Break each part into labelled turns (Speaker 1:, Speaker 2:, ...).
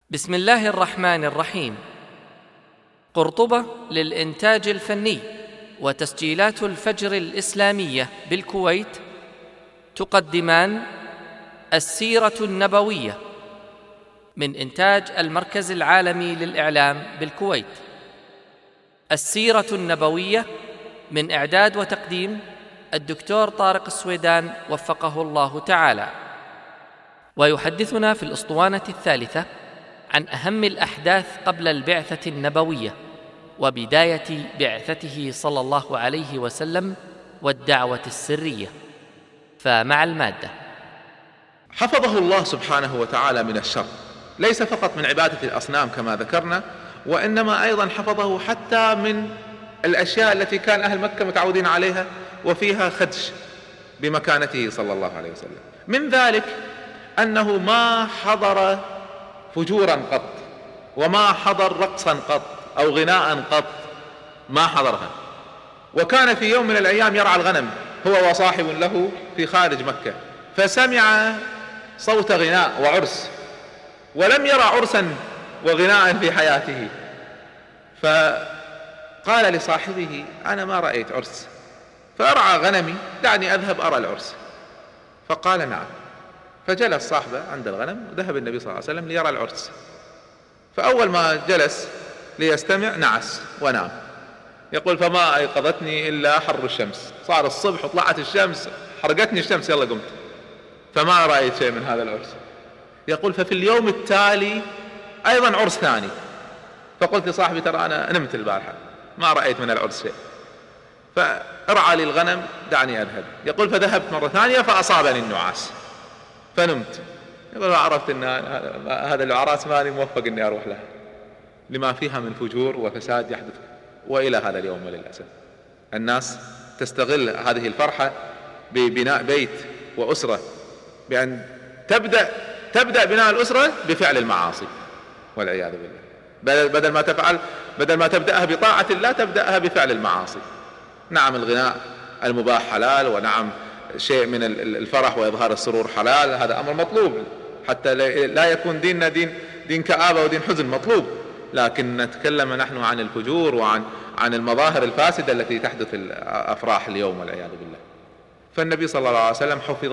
Speaker 1: بسم الله الرحمن الرحيم. قرطبة للإنتاج الفني وتسجيلات الفجر الإسلامية بالكويت تقدمان السيرة النبوية من إنتاج المركز العالمي للإعلام بالكويت. السيرة النبوية من إعداد وتقديم الدكتور طارق السويدان وفقه الله تعالى، ويحدثنا في الأسطوانة الثالثة عن أهم الأحداث قبل البعثة النبوية وبداية بعثته صلى الله عليه وسلم والدعوة السرية. فمع المادة.
Speaker 2: حفظه الله سبحانه وتعالى من الشر، ليس فقط من عبادة الأصنام كما ذكرنا، وإنما أيضا حفظه حتى من الأشياء التي كان أهل مكة متعودين عليها وفيها خدش بمكانته صلى الله عليه وسلم. من ذلك أنه ما حضر فجورا قط، وما حضر رقصا قط أو غناء قط، ما حضرها. وكان في يوم من الأيام يرعى الغنم هو وصاحب له في خارج مكة، فسمع صوت غناء وعرس، ولم يرى عرسا وغناء في حياته، فقال لصاحبه: أنا ما رأيت عرس، فأرعى غنمي، دعني أذهب أرى العرس. فقال: نعم. فجلس صاحبه عند الغنم، وذهب النبي صلى الله عليه وسلم ليرى العرس. فأول ما جلس ليستمع نعس ونام. يقول: فما أيقظتني إلا حر الشمس، صار الصبح وطلعت الشمس، حرقتني الشمس، يلا قمت، فما رأيت شيء من هذا العرس. يقول: ففي اليوم التالي أيضا عرس ثاني، فقلت لصاحبي: ترى أنا نمت البارحة، ما رأيت من العرس شيء، فارعى لي الغنم، دعني أذهب. يقول: فذهبت مرة ثانية فأصابني النعاس فنمت. يقول: عرفت أن هذا العراس ماني موفق أني أروح لها، لما فيها من فجور وفساد يحدث. وإلى هذا اليوم وللأسف الناس تستغل هذه الفرحة ببناء بيت وأسرة، بأن تبدأ بناء الأسرة بفعل المعاصي والعياذ بالله، بدل ما تبدأها بطاعة الله تبدأها بفعل المعاصي. نعم، الغناء المباح حلال، ونعم شيء من الفرح وإظهار السرور حلال، هذا أمر مطلوب حتى لا يكون ديننا دين كآبة ودين حزن، مطلوب. لكن نتكلم نحن عن الفجور وعن المظاهر الفاسدة التي تحدث في الأفراح اليوم والعياذ بالله. فالنبي صلى الله عليه وسلم حفظ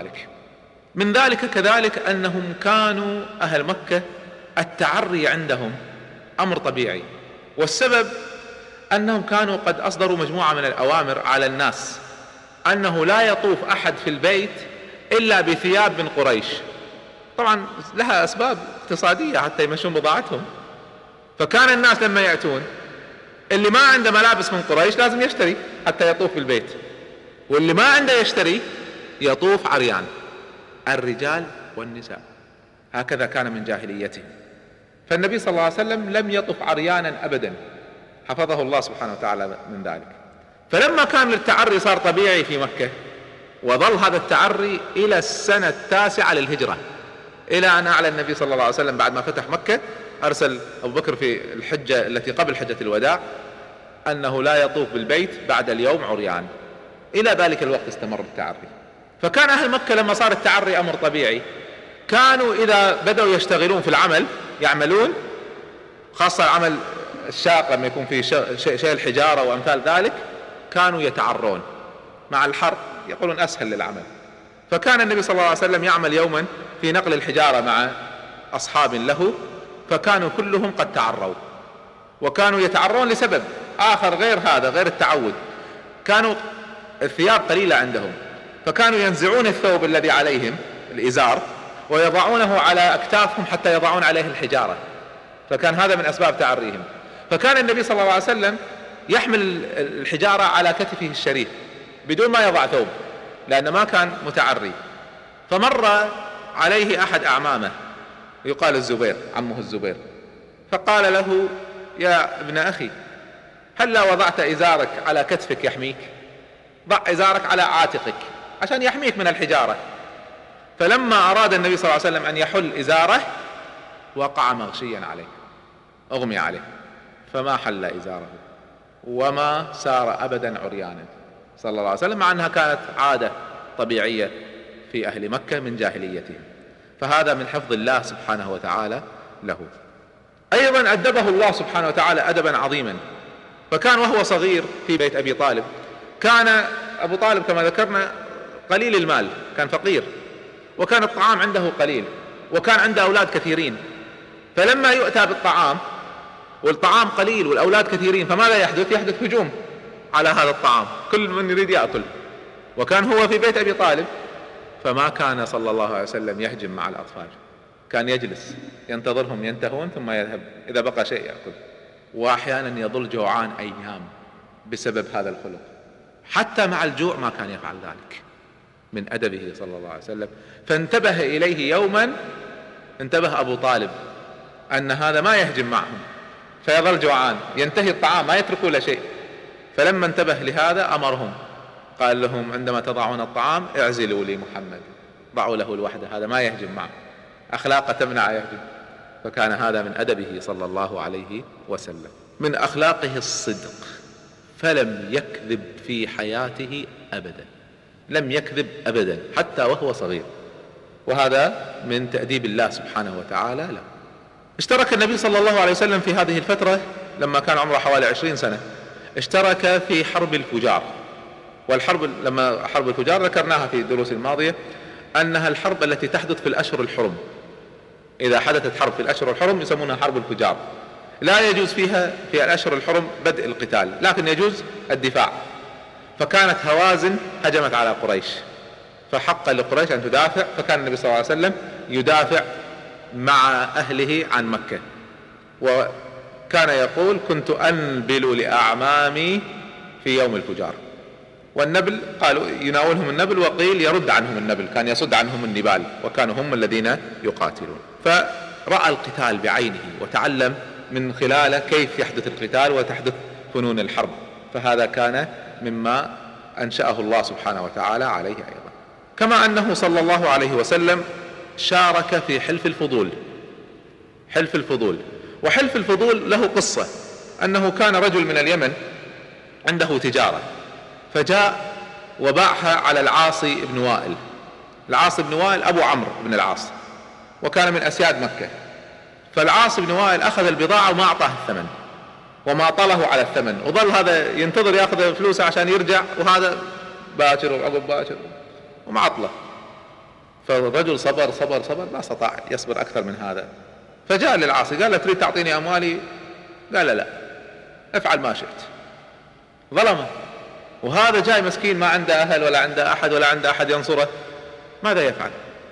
Speaker 2: من ذلك. كذلك أنهم كانوا أهل مكة التعري عندهم أمر طبيعي، والسبب أنهم كانوا قد أصدروا مجموعة من الأوامر على الناس أنه لا يطوف أحد في البيت إلا بثياب من قريش. طبعا لها أسباب اقتصادية حتى يمشون بضاعتهم، فكان الناس لما يأتون اللي ما عنده ملابس من قريش لازم يشتري حتى يطوف في البيت، واللي ما عنده يشتري يطوف عريان، الرجال والنساء، هكذا كان من جاهليتهم. فالنبي صلى الله عليه وسلم لم يطف عريانا أبدا، حفظه الله سبحانه وتعالى من ذلك. فلما كان التعري صار طبيعي في مكة، وظل هذا التعري إلى السنة 9 للهجرة، إلى أن أعلن النبي صلى الله عليه وسلم بعد ما فتح مكة، أرسل أبو بكر في الحجة التي قبل حجة الوداع أنه لا يطوف بالبيت بعد اليوم عريان. إلى ذلك الوقت استمر التعري. فكان أهل مكة لما صار التعري أمر طبيعي، كانوا إذا بدأوا يشتغلون في العمل، يعملون، خاصة العمل الشاق لما يكون فيه شيء الحجارة وأمثال ذلك، كانوا يتعرون مع الحر، يقولون أسهل للعمل. فكان النبي صلى الله عليه وسلم يعمل يوما في نقل الحجارة مع أصحاب له، فكانوا كلهم قد تعروا، وكانوا يتعرون لسبب آخر غير هذا، غير التعود. كانوا الثياب قليلة عندهم، فكانوا ينزعون الثوب الذي عليهم، الإزار، ويضعونه على أكتافهم حتى يضعون عليه الحجارة، فكان هذا من أسباب تعريهم. فكان النبي صلى الله عليه وسلم يحمل الحجارة على كتفه الشريف بدون ما يضع ثوب، لأنه ما كان متعري. فمر عليه أحد أعمامه يقال الزبير، عمه الزبير، فقال له: يا ابن أخي، هل وضعت إزارك على كتفك يحميك؟ ضع إزارك على عاتقك عشان يحميك من الحجارة. فلما أراد النبي صلى الله عليه وسلم أن يحل إزاره وقع مغشيا عليه، أغمي عليه، فما حل إزاره وما سار أبدا عريانا صلى الله عليه وسلم، مع أنها كانت عادة طبيعية في أهل مكة من جاهليتهم. فهذا من حفظ الله سبحانه وتعالى له. أيضا أدبه الله سبحانه وتعالى أدبا عظيما، فكان وهو صغير في بيت أبي طالب، كان أبو طالب كما ذكرنا قليل المال، كان فقير، وكان الطعام عنده قليل، وكان عنده أولاد كثيرين، فلما يؤتى بالطعام والطعام قليل والأولاد كثيرين فماذا يحدث؟ يحدث هجوم على هذا الطعام، كل من يريد يأكل، وكان هو في بيت أبي طالب، فما كان صلى الله عليه وسلم يهجم مع الأطفال، كان يجلس ينتظرهم ينتهون ثم يذهب إذا بقى شيء يأكل، وأحيانا يظل جوعان أيام بسبب هذا الخلق، حتى مع الجوع ما كان يفعل ذلك من أدبه صلى الله عليه وسلم. فانتبه إليه يوما، انتبه أبو طالب أن هذا ما يهجم معهم فيظل جوعان، ينتهي الطعام ما يتركوا له شيء، فلما انتبه لهذا أمرهم، قال لهم عندما تضعون الطعام اعزلوا لي محمد، ضعوا له الوحدة، هذا ما يهجم معه، أخلاق تمنع يهجم. فكان هذا من أدبه صلى الله عليه وسلم. من أخلاقه الصدق، فلم يكذب في حياته أبدا، لم يكذب أبدا حتى وهو صغير، وهذا من تأديب الله سبحانه وتعالى له. اشترك النبي صلى الله عليه وسلم في هذه الفترة لما كان عمره حوالي 20 سنة، اشترك في حرب الفجار. والحرب لما حرب الفجار ذكرناها في الدروس الماضية أنها الحرب التي تحدث في الأشهر الحرم، إذا حدثت حرب في الأشهر الحرم يسمونها حرب الفجار، لا يجوز فيها في الأشهر الحرم بدء القتال، لكن يجوز الدفاع. فكانت هوازن هجمت على قريش، فحق لقريش أن تدافع، فكان النبي صلى الله عليه وسلم يدافع مع أهله عن مكة، وكان يقول كنت أنبل لأعمامي في يوم الفجار. والنبل قالوا يناولهم النبل، وقيل يرد عنهم النبل، كان يصد عنهم النبال، وكانوا هم الذين يقاتلون. فرأى القتال بعينه وتعلم من خلاله كيف يحدث القتال وتحدث فنون الحرب، فهذا كان مما أنشأه الله سبحانه وتعالى عليه أيضا. كما أنه صلى الله عليه وسلم شارك في حلف الفضول. حلف الفضول، وحلف الفضول له قصة، أنه كان رجل من اليمن عنده تجارة، فجاء وباعها على العاص بن وائل. العاص بن وائل أبو عمرو بن العاص، وكان من أسياد مكة. فالعاص بن وائل أخذ البضاعة وما أعطاه الثمن، وما طله على الثمن، وظل هذا ينتظر يأخذ فلوسه عشان يرجع، وهذا باكر وعقب باكر ومعطله. فالرجل صبر صبر صبر، ما استطاع يصبر أكثر من هذا، فجاء للعاص قال له تريد تعطيني أموالي؟ قال لا، افعل ما شئت. ظلمه، وهذا جاي مسكين ما عنده أهل ولا عنده أحد ولا عنده أحد ينصره، ماذا يفعل؟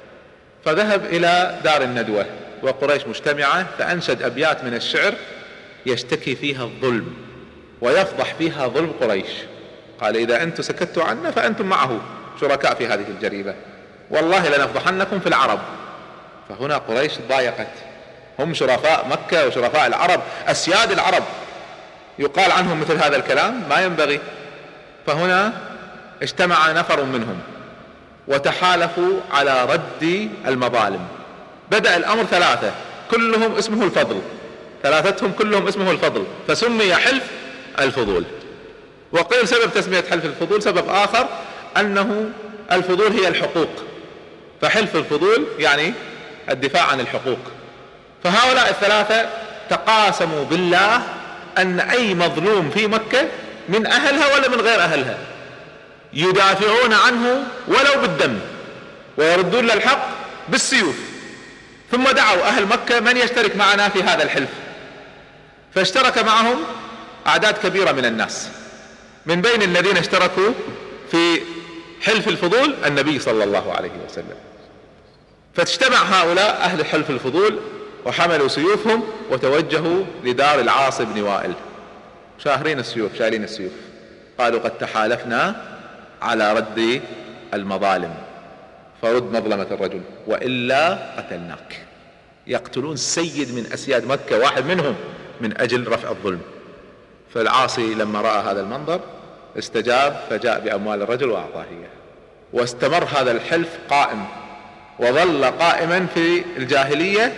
Speaker 2: فذهب إلى دار الندوة وقريش مجتمعة، فأنشد أبيات من الشعر يشتكي فيها الظلم ويفضح فيها ظلم قريش. قال إذا أنتم سكتوا عنا فأنتم معه شركاء في هذه الجريمة، والله لنفضحنكم في العرب. فهنا قريش ضايقت، هم شرفاء مكة وشرفاء العرب، أسياد العرب، يقال عنهم مثل هذا الكلام؟ ما ينبغي. فهنا اجتمع نفر منهم وتحالفوا على رد المظالم. بدأ الأمر ثلاثة كلهم اسمه الفضل، ثلاثتهم كلهم اسمه الفضل، فسمي حلف الفضول. وقيل سبب تسمية حلف الفضول سبب آخر، أنه الفضول هي الحقوق، فحلف الفضول يعني الدفاع عن الحقوق. فهؤلاء الثلاثة تقاسموا بالله أن أي مظلوم في مكة من أهلها ولا من غير أهلها يدافعون عنه ولو بالدم، ويردون للحق بالسيوف. ثم دعوا أهل مكة من يشترك معنا في هذا الحلف، فاشترك معهم أعداد كبيرة من الناس، من بين الذين اشتركوا في حلف الفضول النبي صلى الله عليه وسلم. فاجتمع هؤلاء أهل حلف الفضول وحملوا سيوفهم وتوجهوا لدار العاص بن وائل، شاهرين السيوف، شايلين السيوف، قالوا قد تحالفنا على رد المظالم، فرد مظلمة الرجل وإلا قتلناك. يقتلون سيد من أسياد مكة، واحد منهم، من أجل رفع الظلم. فالعاصي لما رأى هذا المنظر استجاب، فجاء بأموال الرجل وأعطاه إياه. واستمر هذا الحلف قائم، وظل قائما في الجاهلية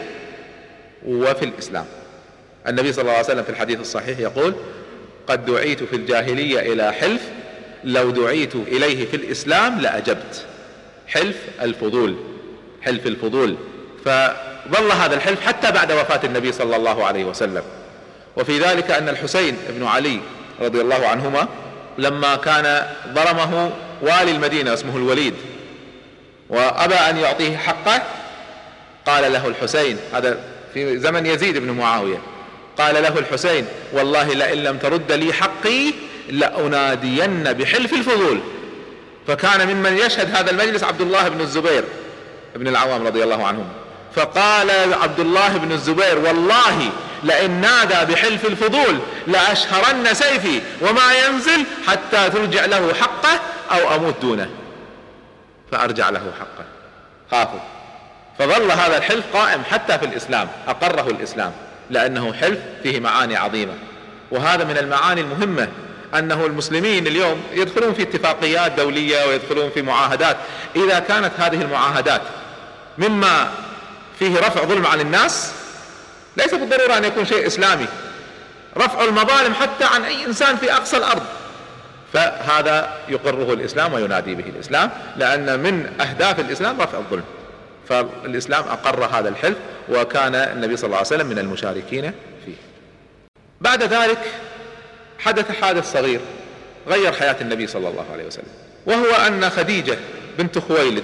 Speaker 2: وفي الإسلام. النبي صلى الله عليه وسلم في الحديث الصحيح يقول قد دعيت في الجاهلية إلى حلف لو دعيت إليه في الإسلام لأجبت. حلف الفضول، حلف الفضول. ظل هذا الحلف حتى بعد وفاة النبي صلى الله عليه وسلم. وفي ذلك أن الحسين بن علي رضي الله عنهما لما كان ظلمه والي المدينة اسمه الوليد وأبى أن يعطيه حقه، قال له الحسين، هذا في زمن يزيد بن معاوية، قال له الحسين: والله لئن لم ترد لي حقي لأنادين بحلف الفضول. فكان ممن يشهد هذا المجلس عبد الله بن الزبير بن العوام رضي الله عنهم، فقال عبد الله بن الزبير: والله لئن نادى بحلف الفضول لأشهرن سيفي وما ينزل حتى ترجع له حقه أو أموت دونه. فأرجع له حقه، خافوا. فظل هذا الحلف قائم حتى في الإسلام، أقره الإسلام، لأنه حلف فيه معاني عظيمة. وهذا من المعاني المهمة، أنه المسلمين اليوم يدخلون في اتفاقيات دولية ويدخلون في معاهدات، إذا كانت هذه المعاهدات مما فيه رفع ظلم عن الناس، ليس بالضرورة أن يكون شيء إسلامي، رفع المظالم حتى عن أي إنسان في أقصى الأرض، فهذا يقره الإسلام وينادي به الإسلام، لأن من أهداف الإسلام رفع الظلم. فالإسلام أقر هذا الحلف، وكان النبي صلى الله عليه وسلم من المشاركين فيه. بعد ذلك حدث حادث صغير غير حياة النبي صلى الله عليه وسلم، وهو أن خديجة بنت خويلد،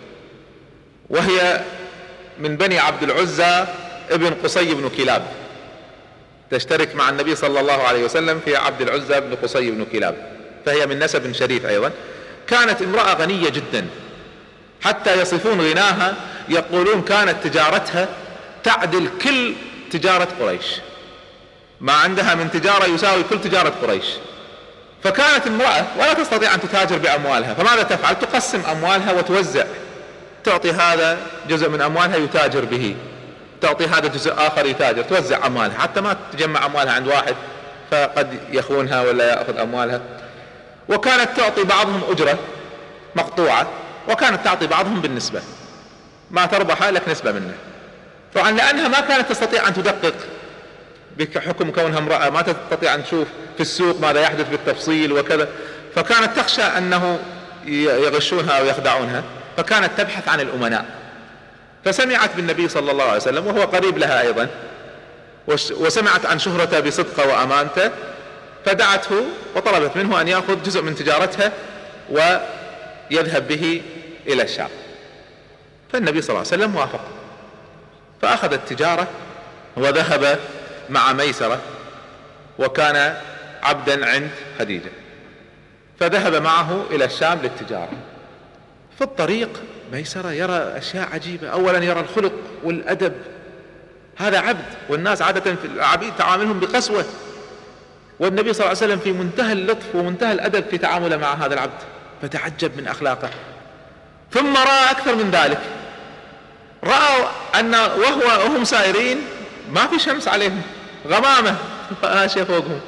Speaker 2: وهي من بني عبد العزى ابن قصي بن كلاب، تشترك مع النبي صلى الله عليه وسلم في عبد العزى بن قصي بن كلاب، فهي من نسب شريف أيضا. كانت امرأة غنية جدا، حتى يصفون غناها يقولون كانت تجارتها تعدل كل تجارة قريش، ما عندها من تجارة يساوي كل تجارة قريش. فكانت امرأة ولا تستطيع أن تتاجر بأموالها، فماذا تفعل؟ تقسم أموالها وتوزع، تعطي هذا جزء من أموالها يتاجر به، تعطي هذا جزء آخر يتاجر، توزع أموالها حتى ما تجمع أموالها عند واحد فقد يخونها ولا يأخذ أموالها. وكانت تعطي بعضهم أجرة مقطوعة، وكانت تعطي بعضهم بالنسبة، ما تربح لك نسبة منه. طبعا لأنها ما كانت تستطيع أن تدقق بحكم كونها امرأة، ما تستطيع أن تشوف في السوق ماذا يحدث بالتفصيل وكذا، فكانت تخشى أنه يغشونها أو يخدعونها، فكانت تبحث عن الأمناء. فسمعت بالنبي صلى الله عليه وسلم وهو قريب لها أيضا، وسمعت عن شهرته بصدقه وأمانته، فدعته وطلبت منه أن يأخذ جزء من تجارتها ويذهب به إلى الشام. فالنبي صلى الله عليه وسلم وافق، فأخذ التجارة وذهب مع ميسرة، وكان عبدا عند خديجة، فذهب معه إلى الشام للتجارة. في الطريق ميسرة يرى أشياء عجيبة. أولا يرى الخلق والأدب، هذا عبد، والناس عادة في العبيد تعاملهم بقسوة، والنبي صلى الله عليه وسلم في منتهى اللطف ومنتهى الأدب في تعامله مع هذا العبد، فتعجب من أخلاقه. ثم رأى أكثر من ذلك، رأوا أن وهم سائرين ما في شمس عليهم، غمامة ماشية فوقهم،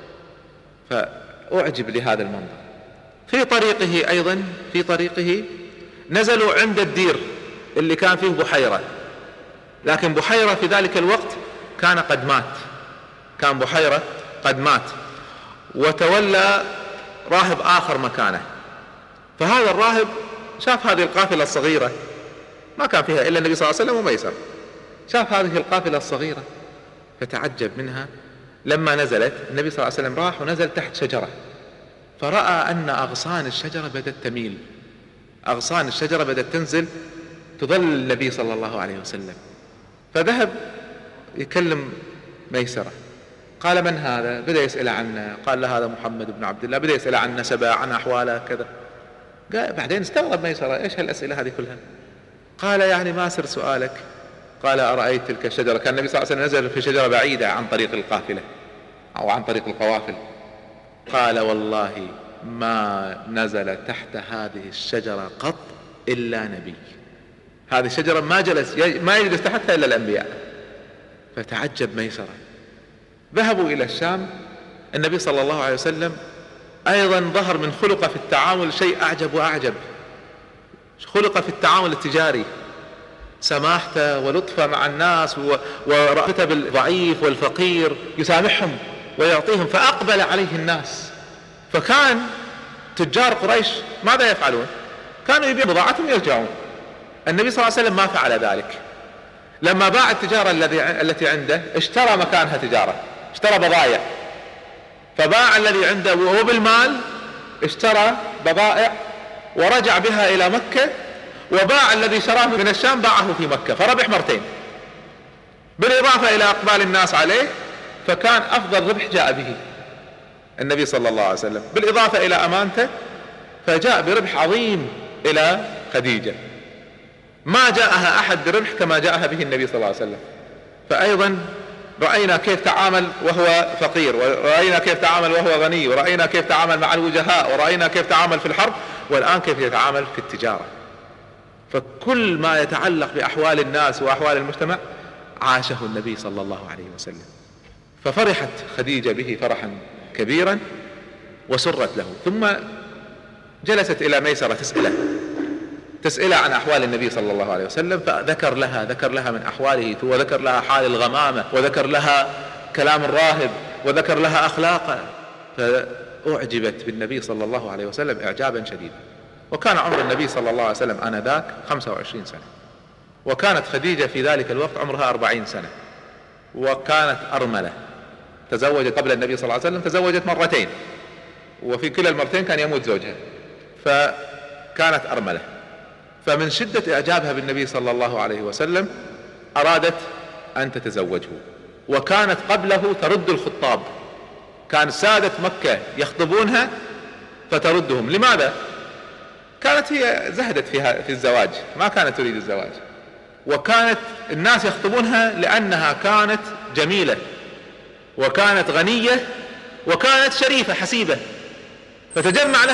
Speaker 2: فأعجب لهذا المنظر. في طريقه أيضا، في طريقه نزلوا عند الدير اللي كان فيه بحيرة، لكن بحيرة في ذلك الوقت كان قد مات، كان بحيرة قد مات، وتولى راهب آخر مكانه. فهذا الراهب شاف هذه القافلة الصغيرة، ما كان فيها إلا النبي صلى الله عليه وسلم وميسر، شاف هذه القافلة الصغيرة فتعجب منها. لما نزلت النبي صلى الله عليه وسلم راح ونزل تحت شجرة، فرأى أن أغصان الشجرة بدأت تميل، أغصان الشجرة بدأت تنزل تظل النبي صلى الله عليه وسلم. فذهب يكلم ميسرة، قال: من هذا؟ بدأ يسأل عنه، قال له: هذا محمد بن عبد الله. بدأ يسأل عن نسبه، عن أحواله كذا. بعدين استغرب ميسرة، إيش هالأسئلة هذه كلها؟ قال: يعني ما سر سؤالك؟ قال: أرأيت تلك الشجرة؟ كان النبي صلى الله عليه وسلم نزل في شجرة بعيدة عن طريق القافلة أو عن طريق القوافل. قال: والله ما نزل تحت هذه الشجرة قط إلا نبي، هذه الشجرة ما يجلس تحتها إلا الأنبياء. فتعجب ميسرة. ذهبوا إلى الشام. النبي صلى الله عليه وسلم أيضا ظهر من خلقه في التعامل شيء أعجب وأعجب، خلقه في التعامل التجاري، سماحته ولطفه مع الناس، ورأفته بالضعيف والفقير، يسامحهم ويعطيهم. فأقبل عليه الناس. فكان تجار قريش ماذا يفعلون؟ كانوا يبيعون بضاعتهم ويرجعون. النبي صلى الله عليه وسلم ما فعل ذلك، لما باع التجارة التي عنده اشترى مكانها تجارة، اشترى بضائع، فباع الذي عنده وبالمال اشترى بضائع ورجع بها إلى مكة، وباع الذي شراه من الشام باعه في مكة، فربح مرتين، بالإضافة إلى أقبال الناس عليه، فكان أفضل ربح جاء به النبي صلى الله عليه وسلم، بالإضافة إلى أمانته، فجاء بربح عظيم إلى خديجة ما جاءها أحد بربح كما جاءها به النبي صلى الله عليه وسلم. فأيضا رأينا كيف تعامل وهو فقير، ورأينا كيف تعامل وهو غني، ورأينا كيف تعامل مع الوجهاء، ورأينا كيف تعامل في الحرب، والآن كيف يتعامل في التجارة. فكل ما يتعلق بأحوال الناس وأحوال المجتمع عاشه النبي صلى الله عليه وسلم. ففرحت خديجة به فرحا كبيرا وسرت له، ثم جلست إلى ميسرة تسأله عن أحوال النبي صلى الله عليه وسلم، فذكر لها من أحواله، وذكر لها حال الغمامة، وذكر لها كلام الراهب، وذكر لها أخلاقه، فأعجبت بالنبي صلى الله عليه وسلم إعجابا شديدا. وكان عمر النبي صلى الله عليه وسلم آنذاك 25 سنة، وكانت خديجة في ذلك الوقت عمرها 40 سنة، وكانت أرملة، تزوجت قبل النبي صلى الله عليه وسلم، تزوجت مرتين، وفي كلا المرتين كان يموت زوجها، فكانت أرملة. فمن شدة إعجابها بالنبي صلى الله عليه وسلم أرادت أن تتزوجه، وكانت قبله ترد الخطاب، كان سادة مكة يخطبونها فتردهم. لماذا؟ كانت هي زهدت في الزواج، ما كانت تريد الزواج، وكانت الناس يخطبونها لأنها كانت جميلة، وكانت غنية، وكانت شريفة حسيبة، فتجمع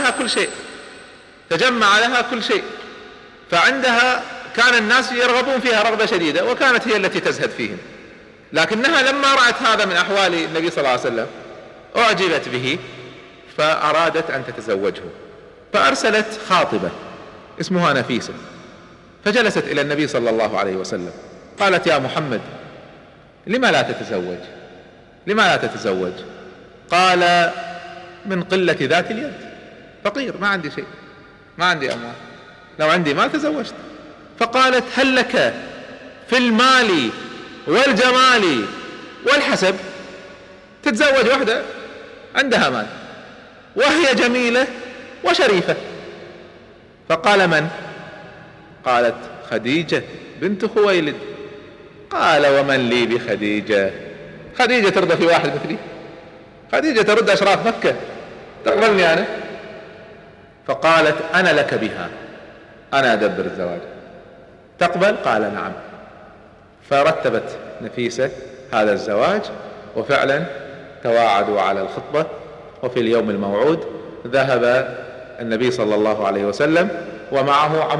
Speaker 2: لها كل شيء، فعندها كان الناس يرغبون فيها رغبة شديدة، وكانت هي التي تزهد فيهم. لكنها لما رأت هذا من أحوال النبي صلى الله عليه وسلم أعجبت به، فأرادت أن تتزوجه، فأرسلت خاطبة اسمها نفيسة، فجلست إلى النبي صلى الله عليه وسلم قالت: يا محمد، لما لا تتزوج؟ قال: من قلة ذات اليد، فقير، ما عندي شيء، ما عندي أموال، لو عندي مال تزوجت. فقالت: هل لك في المال والجمال والحسب؟ تتزوج وحدة عندها مال وهي جميلة وشريفة. فقال: من؟ قالت: خديجة بنت خويلد. قال: ومن لي بخديجة؟ خديجة ترضى في واحد مثلي؟ خديجة ترد أشراف مكة، تقبلني أنا؟ فقالت: أنا لك بها، أنا أدبر الزواج، تقبل؟ قال: نعم. فرتبت نفيسة هذا الزواج، وفعلا تواعدوا على الخطبة، وفي اليوم الموعود ذهب النبي صلى الله عليه وسلم ومعه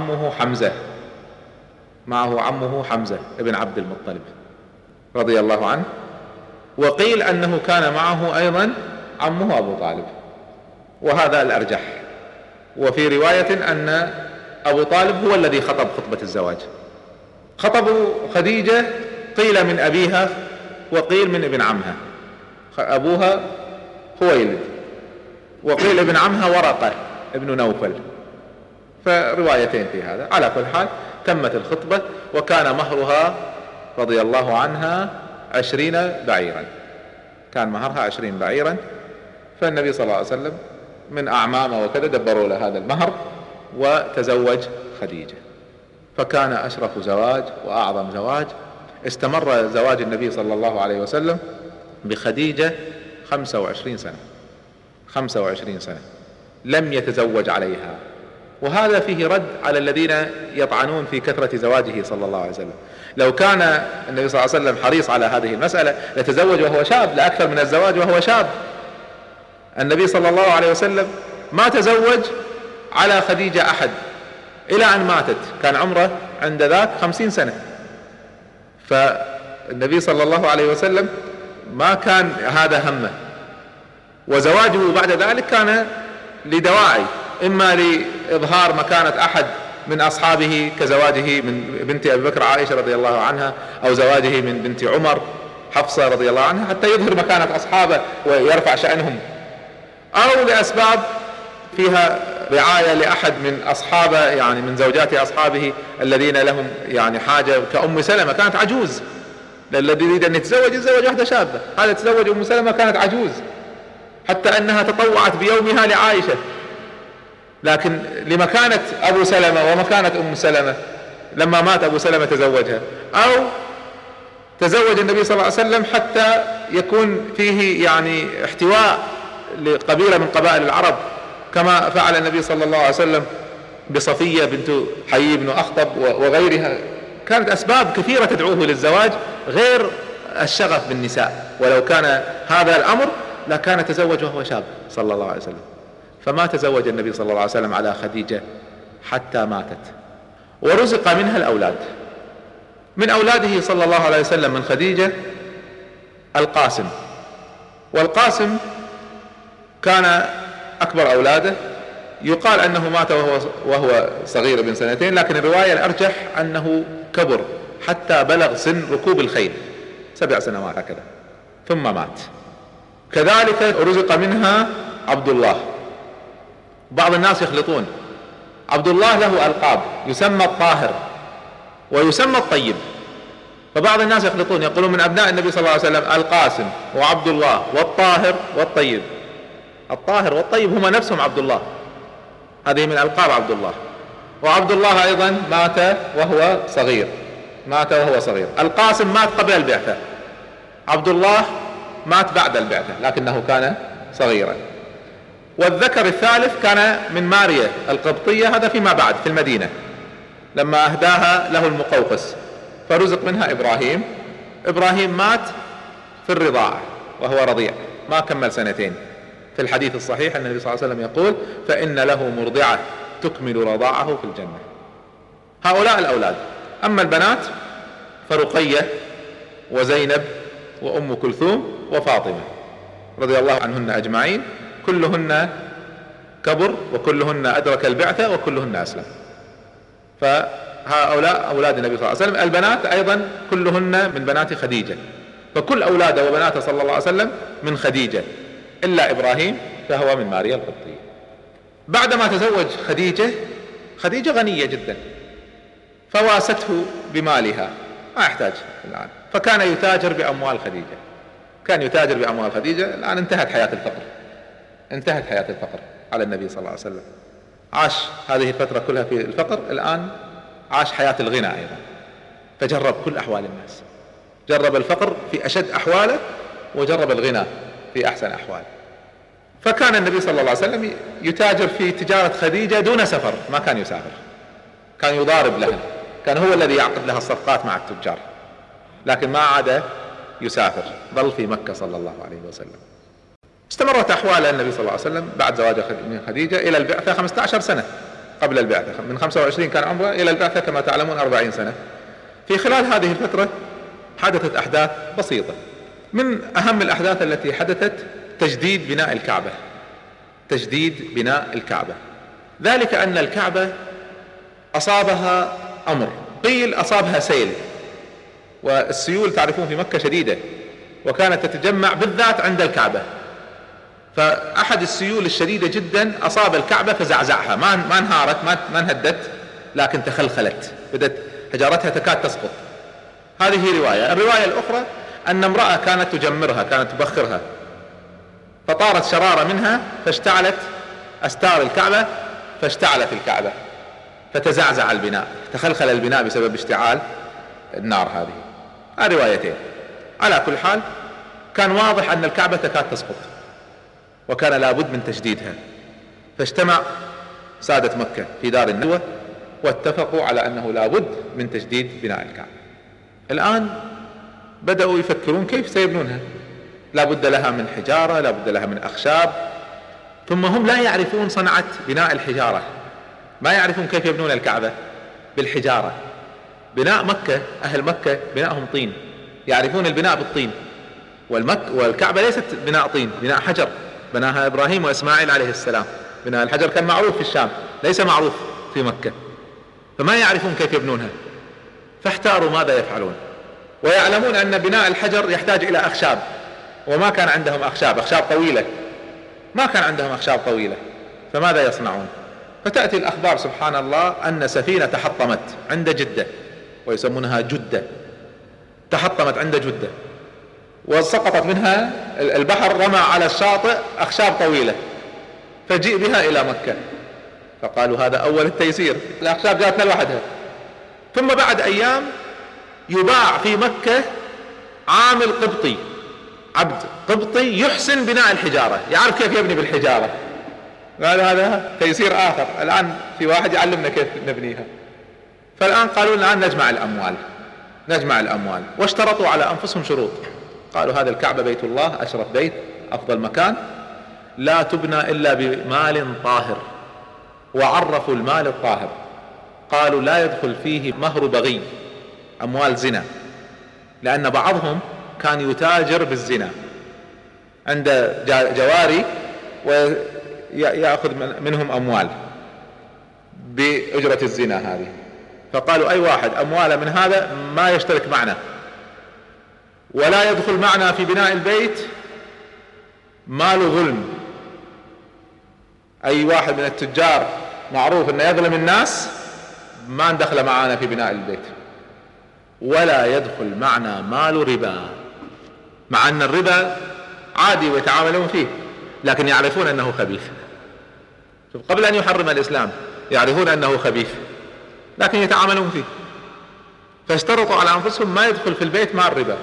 Speaker 2: عمه حمزة ابن عبد المطلب رضي الله عنه، وقيل أنه كان معه أيضا عمه أبو طالب، وهذا الأرجح. وفي رواية أن أبو طالب هو الذي خطب خطبة الزواج. خطبوا خديجة قيل من أبيها وقيل من ابن عمها، أبوها خويلد، وقيل ابن عمها ورقة ابن نوفل، فروايتين في هذا. على كل حال تمت الخطبة، وكان مهرها رضي الله عنها 20 بعيرا، كان مهرها 20 بعيرا. فالنبي صلى الله عليه وسلم من أعمامه وكذا دبروا له هذا المهر، وتزوج خديجة، فكان أشرف زواج وأعظم زواج. استمر زواج النبي صلى الله عليه وسلم بخديجة 25 سنة لم يتزوج عليها. وهذا فيه رد على الذين يطعنون في كثرة زواجه صلى الله عليه وسلم. لو كان النبي صلى الله عليه وسلم حريص على هذه المسألة لتزوج وهو شاب، لأكثر من الزواج وهو شاب. النبي صلى الله عليه وسلم ما تزوج على خديجة أحد إلى أن ماتت، كان عمره عند ذاك 50 سنة. فالنبي صلى الله عليه وسلم ما كان هذا همه، وزواجه بعد ذلك كان لدواعي، إما لإظهار مكانة أحد من أصحابه كزواجه من بنت أبي بكر عائشة رضي الله عنها، أو زواجه من بنت عمر حفصة رضي الله عنها، حتى يظهر مكانة أصحابه ويرفع شأنهم، أو لأسباب فيها رعاية لأحد من أصحابه، يعني من زوجات أصحابه الذين لهم يعني حاجة، كأم سلمة كانت عجوز، الذي يريد أن يتزوج واحدة شابة، هذا تزوج أم سلمة كانت عجوز، حتى أنها تطوعت بيومها لعائشة، لكن لمكانة أبو سلمة ومكانة أم سلمة لما مات أبو سلمة تزوجها، أو تزوج النبي صلى الله عليه وسلم حتى يكون فيه يعني احتواء لقبيلة من قبائل العرب، كما فعل النبي صلى الله عليه وسلم بصفية بنت حيي بن أخطب وغيرها. كانت أسباب كثيرة تدعوه للزواج غير الشغف بالنساء، ولو كان هذا الأمر لكان تزوج وهو شاب صلى الله عليه وسلم. فما تزوج النبي صلى الله عليه وسلم على خديجة حتى ماتت، ورزق منها الأولاد. من أولاده صلى الله عليه وسلم من خديجة القاسم، والقاسم كان أكبر أولاده، يقال أنه مات وهو صغير ابن 2 سنين، لكن الرواية الأرجح أنه كبر حتى بلغ سن ركوب الخيل 7 سنوات هكذا ثم مات. كذلك رزق منها عبد الله. بعض الناس يخلطون، عبد الله له ألقاب، يسمى الطاهر ويسمى الطيب، فبعض الناس يخلطون، يقولون من أبناء النبي صلى الله عليه وسلم القاسم وعبد الله والطاهر والطيب. الطاهر والطيب هما نفسهم عبد الله، هذه من ألقاب عبد الله. وعبد الله أيضا مات وهو صغير، القاسم مات قبل البعثة، عبد الله مات بعد البعثة لكنه كان صغيرا. والذكر الثالث كان من ماريا القبطية، هذا فيما بعد في المدينة لما أهداها له المقوقس، فرزق منها إبراهيم. إبراهيم مات في الرضاعة وهو رضيع، ما كمل 2 سنين. في الحديث الصحيح أن النبي صلى الله عليه وسلم يقول: فإن له مرضعة تكمل رضاعه في الجنة. هؤلاء الأولاد. أما البنات فرقية وزينب وأم كلثوم وفاطمة رضي الله عنهن أجمعين، كلهن كبر وكلهن أدرك البعثة وكلهن أسلم. فهؤلاء أولاد النبي صلى الله عليه وسلم. البنات أيضا كلهن من بنات خديجة، فكل أولاده وبناته صلى الله عليه وسلم من خديجة إلا إبراهيم فهو من ماريا القبطية. بعدما تزوج خديجة غنية جدا، فواسته بمالها، ما يحتاج الآن، فكان يتاجر بأموال خديجة. الآن انتهت حياة الفقر على النبي صلى الله عليه وسلم. عاش هذه الفترة كلها في الفقر، الآن عاش حياة الغنى أيضا، فجرب كل أحوال الناس، جرب الفقر في أشد أحواله وجرب الغنى في أحسن أحواله. فكان النبي صلى الله عليه وسلم يتاجر في تجارة خديجة دون سفر، ما كان يسافر، كان يضارب لها، كان هو الذي يعقد لها الصفقات مع التجار، لكن ما عاد يسافر، ظل في مكة صلى الله عليه وسلم. استمرت أحوال النبي صلى الله عليه وسلم بعد زواجه من خديجة إلى البعثة 15 سنة. قبل البعثة من 25 كان عمره إلى البعثة كما تعلمون 40 سنة. في خلال هذه الفترة حدثت أحداث بسيطة. من أهم الأحداث التي حدثت تجديد بناء الكعبة. ذلك أن الكعبة أصابها أمر، قيل أصابها سيل، والسيول تعرفون في مكة شديدة، وكانت تتجمع بالذات عند الكعبة. فأحد السيول الشديدة جدا أصاب الكعبة فزعزعها، ما انهارت، ما انهدت، لكن تخلخلت، بدأت حجارتها تكاد تسقط. هذه رواية. الرواية الأخرى أن امرأة كانت تجمرها، كانت تبخرها، فطارت شرارة منها فاشتعلت أستار الكعبة، فاشتعلت الكعبة فتزعزع البناء، تخلخل البناء بسبب اشتعال النار. هذه روايتين. على كل حال كان واضح أن الكعبة تكاد تسقط، وكان لابد من تجديدها. فاجتمع سادة مكة في دار الندوة واتفقوا على أنه لابد من تجديد بناء الكعبة. الآن بدأوا يفكرون كيف سيبنونها، لابد لها من حجارة، لابد لها من أخشاب، ثم هم لا يعرفون صنعة بناء الحجارة، ما يعرفون كيف يبنون الكعبة بالحجارة. بناء مكة، أهل مكة بناءهم طين، يعرفون البناء بالطين، والكعبة ليست بناء طين، بناء حجر، بناها إبراهيم وإسماعيل عليه السلام. بناء الحجر كان معروف في الشام، ليس معروف في مكة، فما يعرفون كيف يبنونها، فاحتاروا ماذا يفعلون. ويعلمون أن بناء الحجر يحتاج إلى أخشاب، وما كان عندهم أخشاب طويلة، ما كان عندهم أخشاب طويلة، فماذا يصنعون؟ فتأتي الأخبار سبحان الله أن سفينة تحطمت عند جدة، ويسمونها جدة، تحطمت عند جدة وسقطت منها البحر، رمى على الشاطئ أخشاب طويلة فجيء بها إلى مكة. فقالوا هذا أول التيسير، الأخشاب جاءتنا لوحدها. ثم بعد أيام يباع في مكة عامل قبطي، عبد قبطي يحسن بناء الحجارة، يعرف كيف يبني بالحجارة. قالوا هذا تيسير آخر، الآن في واحد يعلمنا كيف نبنيها. فالآن قالوا الآن نجمع الأموال، واشترطوا على أنفسهم شروط. قالوا هذا الكعبة بيت الله، أشرف بيت، أفضل مكان، لا تبنى إلا بمال طاهر. وعرفوا المال الطاهر، قالوا لا يدخل فيه مهر بغي، أموال زنا، لأن بعضهم كان يتاجر بالزنا، عند جواري ويأخذ منهم أموال بأجرة الزنا هذه. فقالوا أي واحد أمواله من هذا ما يشترك معنا، ولا يدخل معنا في بناء البيت مال ظلم. أي واحد من التجار معروف أنه يظلم الناس ما ندخل معنا في بناء البيت. ولا يدخل معنا مال ربا، مع أن الربا عادي ويتعاملون فيه، لكن يعرفون أنه خبيث. قبل أن يحرم الإسلام يعرفون أنه خبيث، لكن يتعاملون فيه. فاشترطوا على أنفسهم ما يدخل في البيت مال ربا.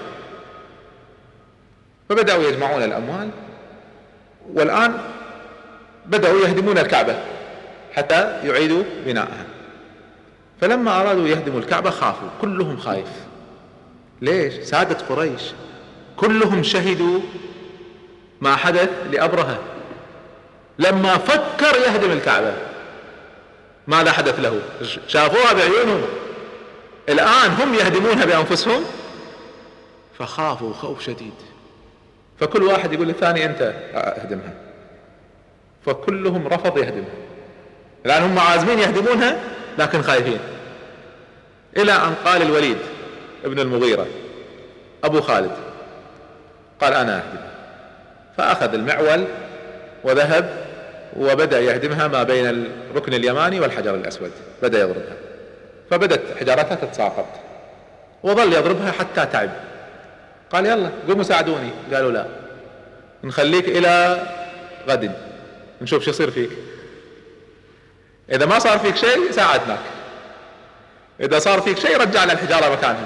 Speaker 2: فبدأوا يجمعون الأموال، والآن بدأوا يهدمون الكعبة حتى يعيدوا بناءها. فلما أرادوا يهدموا الكعبة خافوا، كلهم خايف. ليش؟ سادة قريش كلهم شهدوا ما حدث لأبرهة لما فكر يهدم الكعبة، ماذا حدث له؟ شافوها بعيونهم. الآن هم يهدمونها بأنفسهم، فخافوا خوف شديد. فكل واحد يقول للثاني أنت اهدمها، فكلهم رفض يهدمها. الآن هم عازمين يهدمونها لكن خايفين. إلى أن قال الوليد ابن المغيرة أبو خالد، قال أنا أهدمها. فأخذ المعول وذهب وبدأ يهدمها ما بين الركن اليماني والحجر الأسود، بدأ يضربها، فبدت حجارتها تتساقط، وظل يضربها حتى تعب. قال يلا قوموا ساعدوني. قالوا لا، نخليك إلى غد نشوف شو يصير فيك، إذا ما صار فيك شيء ساعدناك، إذا صار فيك شيء رجعنا الحجارة مكانها.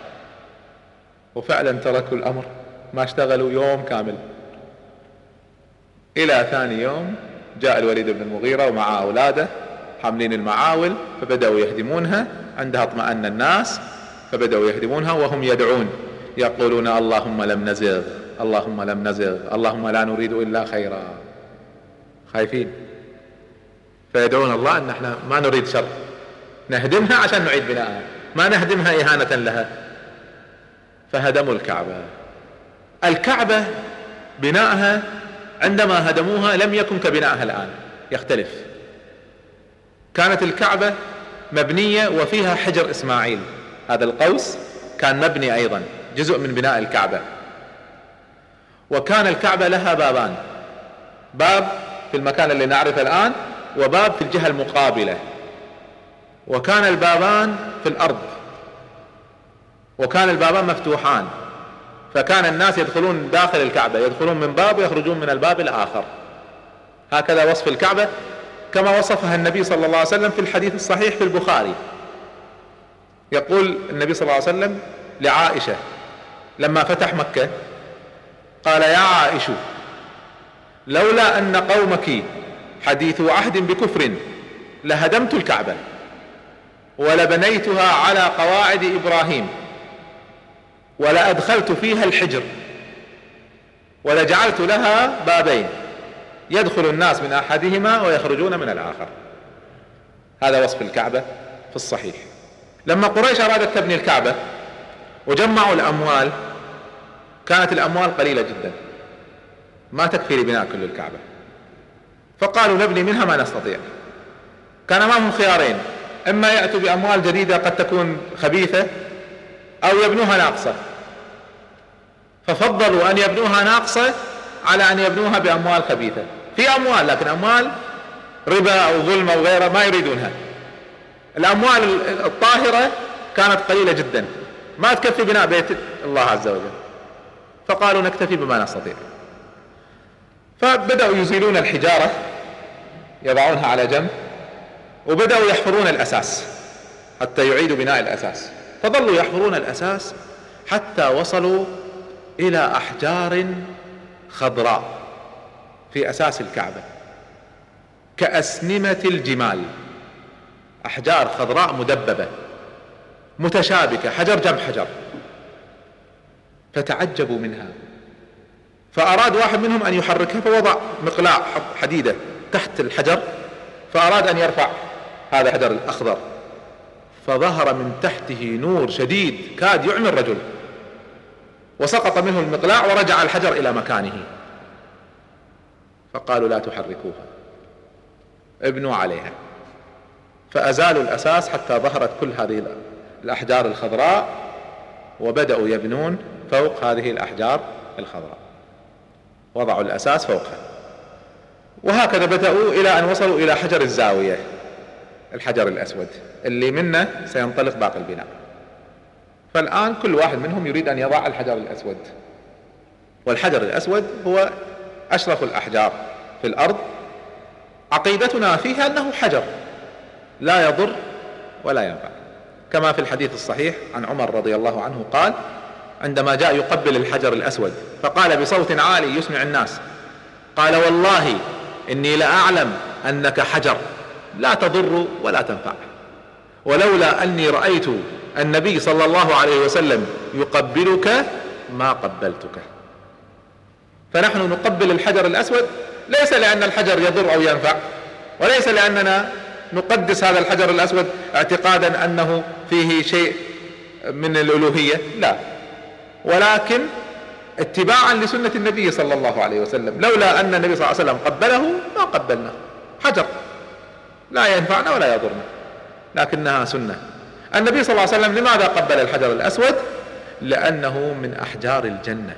Speaker 2: وفعلا تركوا الأمر، ما اشتغلوا يوم كامل. إلى ثاني يوم جاء الوليد بن المغيرة ومع أولاده حاملين المعاول، فبدأوا يهدمونها. عندها اطمأن الناس فبدأوا يهدمونها وهم يدعون يقولون اللهم لم نزغ، اللهم لم نزغ، اللهم لا نريد إلا خيرا. خايفين، فيدعون الله أن احنا ما نريد شر، نهدمها عشان نعيد بناءها، ما نهدمها إهانة لها. فهدموا الكعبة. الكعبة بناءها عندما هدموها لم يكن كبناءها الآن، يختلف. كانت الكعبة مبنية وفيها حجر إسماعيل، هذا القوس كان مبني أيضا جزء من بناء الكعبة. وكان الكعبة لها بابان، باب في المكان اللي نعرفه الآن، وباب في الجهة المقابلة. وكان البابان في الأرض، وكان البابان مفتوحان، فكان الناس يدخلون داخل الكعبة، يدخلون من باب ويخرجون من الباب الآخر. هكذا وصف الكعبة كما وصفها النبي صلى الله عليه وسلم في الحديث الصحيح في البخاري. يقول النبي صلى الله عليه وسلم لعائشة لما فتح مكة، قال يا عائشة لولا أن قومك حديث عهد بكفر لهدمت الكعبة ولبنيتها على قواعد إبراهيم ولأدخلت فيها الحجر ولجعلت لها بابين يدخل الناس من أحدهما ويخرجون من الآخر. هذا وصف الكعبة في الصحيح. لما قريش أرادت تبني الكعبة وجمعوا الأموال، كانت الأموال قليلة جدا ما تكفي لبناء كل الكعبة، فقالوا نبني منها ما نستطيع. كان أمامهم خيارين، إما يأتوا بأموال جديدة قد تكون خبيثة أو يبنوها ناقصة، ففضلوا أن يبنوها ناقصة على أن يبنوها بأموال خبيثة. في أموال لكن أموال ربا أو ظلم أو غيره، ما يريدونها. الأموال الطاهرة كانت قليلة جدا، ما تكفي بناء بيت الله عز وجل، فقالوا نكتفي بما نستطيع. فبدأوا يزيلون الحجارة، يضعونها على جنب، وبدأوا يحفرون الأساس حتى يعيدوا بناء الأساس. فظلوا يحفرون الأساس حتى وصلوا إلى أحجار خضراء في أساس الكعبة كأسنمة الجمال، أحجار خضراء مدببة متشابكة، حجر جنب حجر. فتعجبوا منها، فأراد واحد منهم أن يحركها، فوضع مقلاع حديدة تحت الحجر، فأراد أن يرفع هذا الحجر الأخضر، فظهر من تحته نور شديد كاد يعمي الرجل، وسقط منه المقلاع ورجع الحجر إلى مكانه. فقالوا لا تحركوها، ابنوا عليها. فأزالوا الأساس حتى ظهرت كل هذه الأحجار الخضراء، وبدأوا يبنون فوق هذه الأحجار الخضراء، وضعوا الأساس فوقها. وهكذا بدأوا إلى أن وصلوا إلى حجر الزاوية، الحجر الأسود اللي منه سينطلق باقي البناء. فالآن كل واحد منهم يريد أن يضع الحجر الأسود، والحجر الأسود هو أشرف الأحجار في الأرض. عقيدتنا فيها أنه حجر لا يضر ولا ينفع، كما في الحديث الصحيح عن عمر رضي الله عنه قال عندما جاء يقبل الحجر الأسود فقال بصوت عالي يسمع الناس، قال والله إني لأعلم أنك حجر لا تضر ولا تنفع، ولولا أني رأيت النبي صلى الله عليه وسلم يقبلك ما قبلتك. فنحن نقبل الحجر الأسود ليس لأن الحجر يضر أو ينفع، وليس لأننا نقدس هذا الحجر الأسود اعتقادا أنه فيه شيء من الألوهية، لا، ولكن اتباعا لسنة النبي صلى الله عليه وسلم. لولا أن النبي صلى الله عليه وسلم قبله ما قبلنا، حجر لا ينفعنا ولا يضرنا، لكنها سنة. النبي صلى الله عليه وسلم لماذا قبل الحجر الأسود؟ لأنه من أحجار الجنة.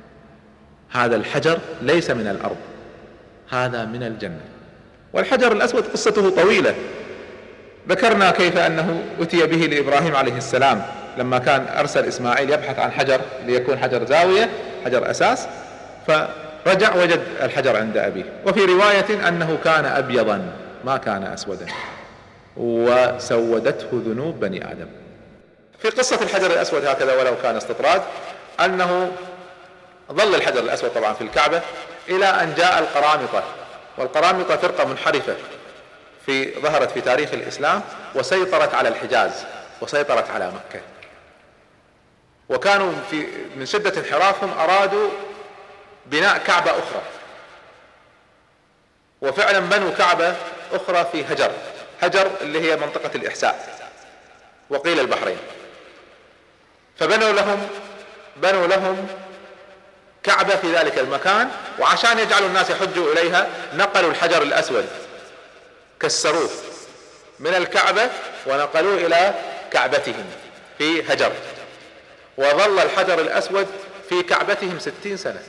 Speaker 2: هذا الحجر ليس من الأرض، هذا من الجنة. والحجر الأسود قصته طويلة، ذكرنا كيف أنه أتي به لإبراهيم عليه السلام لما كان أرسل إسماعيل يبحث عن حجر ليكون حجر زاوية، حجر أساس، فرجع وجد الحجر عند أبيه. وفي رواية أنه كان أبيضا ما كان أسودا، وسودته ذنوب بني آدم. في قصة الحجر الأسود هكذا ولو كان استطراد، أنه ظل الحجر الأسود طبعا في الكعبة إلى أن جاء القرامطة. والقرامطة فرقة منحرفة ظهرت في تاريخ الإسلام وسيطرت على الحجاز وسيطرت على مكة، وكانوا من شدة انحرافهم أرادوا بناء كعبة أخرى، وفعلا بنوا كعبة أخرى في هجر اللي هي منطقة الإحساء وقيل البحرين. فبنوا لهم كعبة في ذلك المكان، وعشان يجعلوا الناس يحجوا إليها نقلوا الحجر الأسود، كسروه من الكعبة ونقلوه إلى كعبتهم في هجر، وظل الحجر الأسود في كعبتهم 60 سنة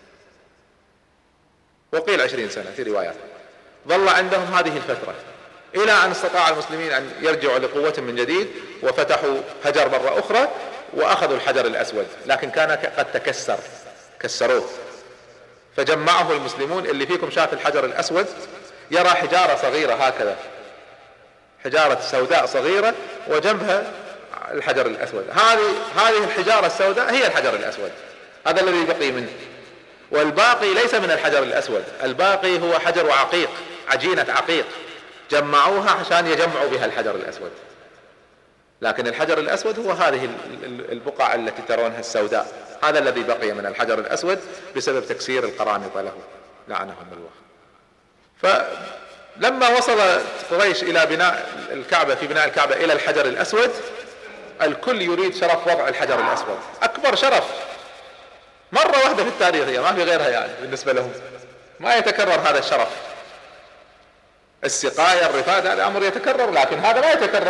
Speaker 2: وقيل 20 سنة في روايات. ظل عندهم هذه الفترة إلى أن استطاع المسلمين أن يرجعوا لقوتهم من جديد، وفتحوا هجر مرة أخرى وأخذوا الحجر الأسود، لكن كان قد تكسر، كسروه. فجمعه المسلمون. اللي فيكم شاف الحجر الأسود يرى حجارة صغيرة هكذا، حجارة سوداء صغيرة وجنبها الحجر الأسود. هذه الحجارة السوداء هي الحجر الأسود، هذا الذي بقي منه، والباقي ليس من الحجر الأسود، الباقي هو حجر عقيق، عجينة عقيق جمعوها عشان يجمعوا بها الحجر الأسود. لكن الحجر الأسود هو هذه البقع التي ترونها السوداء، هذا الذي بقي من الحجر الأسود بسبب تكسير القرامطة له لعنهم الله. فلما وصل قريش إلى بناء الكعبة، في بناء الكعبة إلى الحجر الأسود، الكل يريد شرف وضع الحجر الأسود، أكبر شرف، مرة واحدة في التاريخ، هي ما في غيرها يعني بالنسبة لهم، ما يتكرر هذا الشرف. السقاية، الرفاد، هذا أمر يتكرر، لكن هذا لا يتكرر.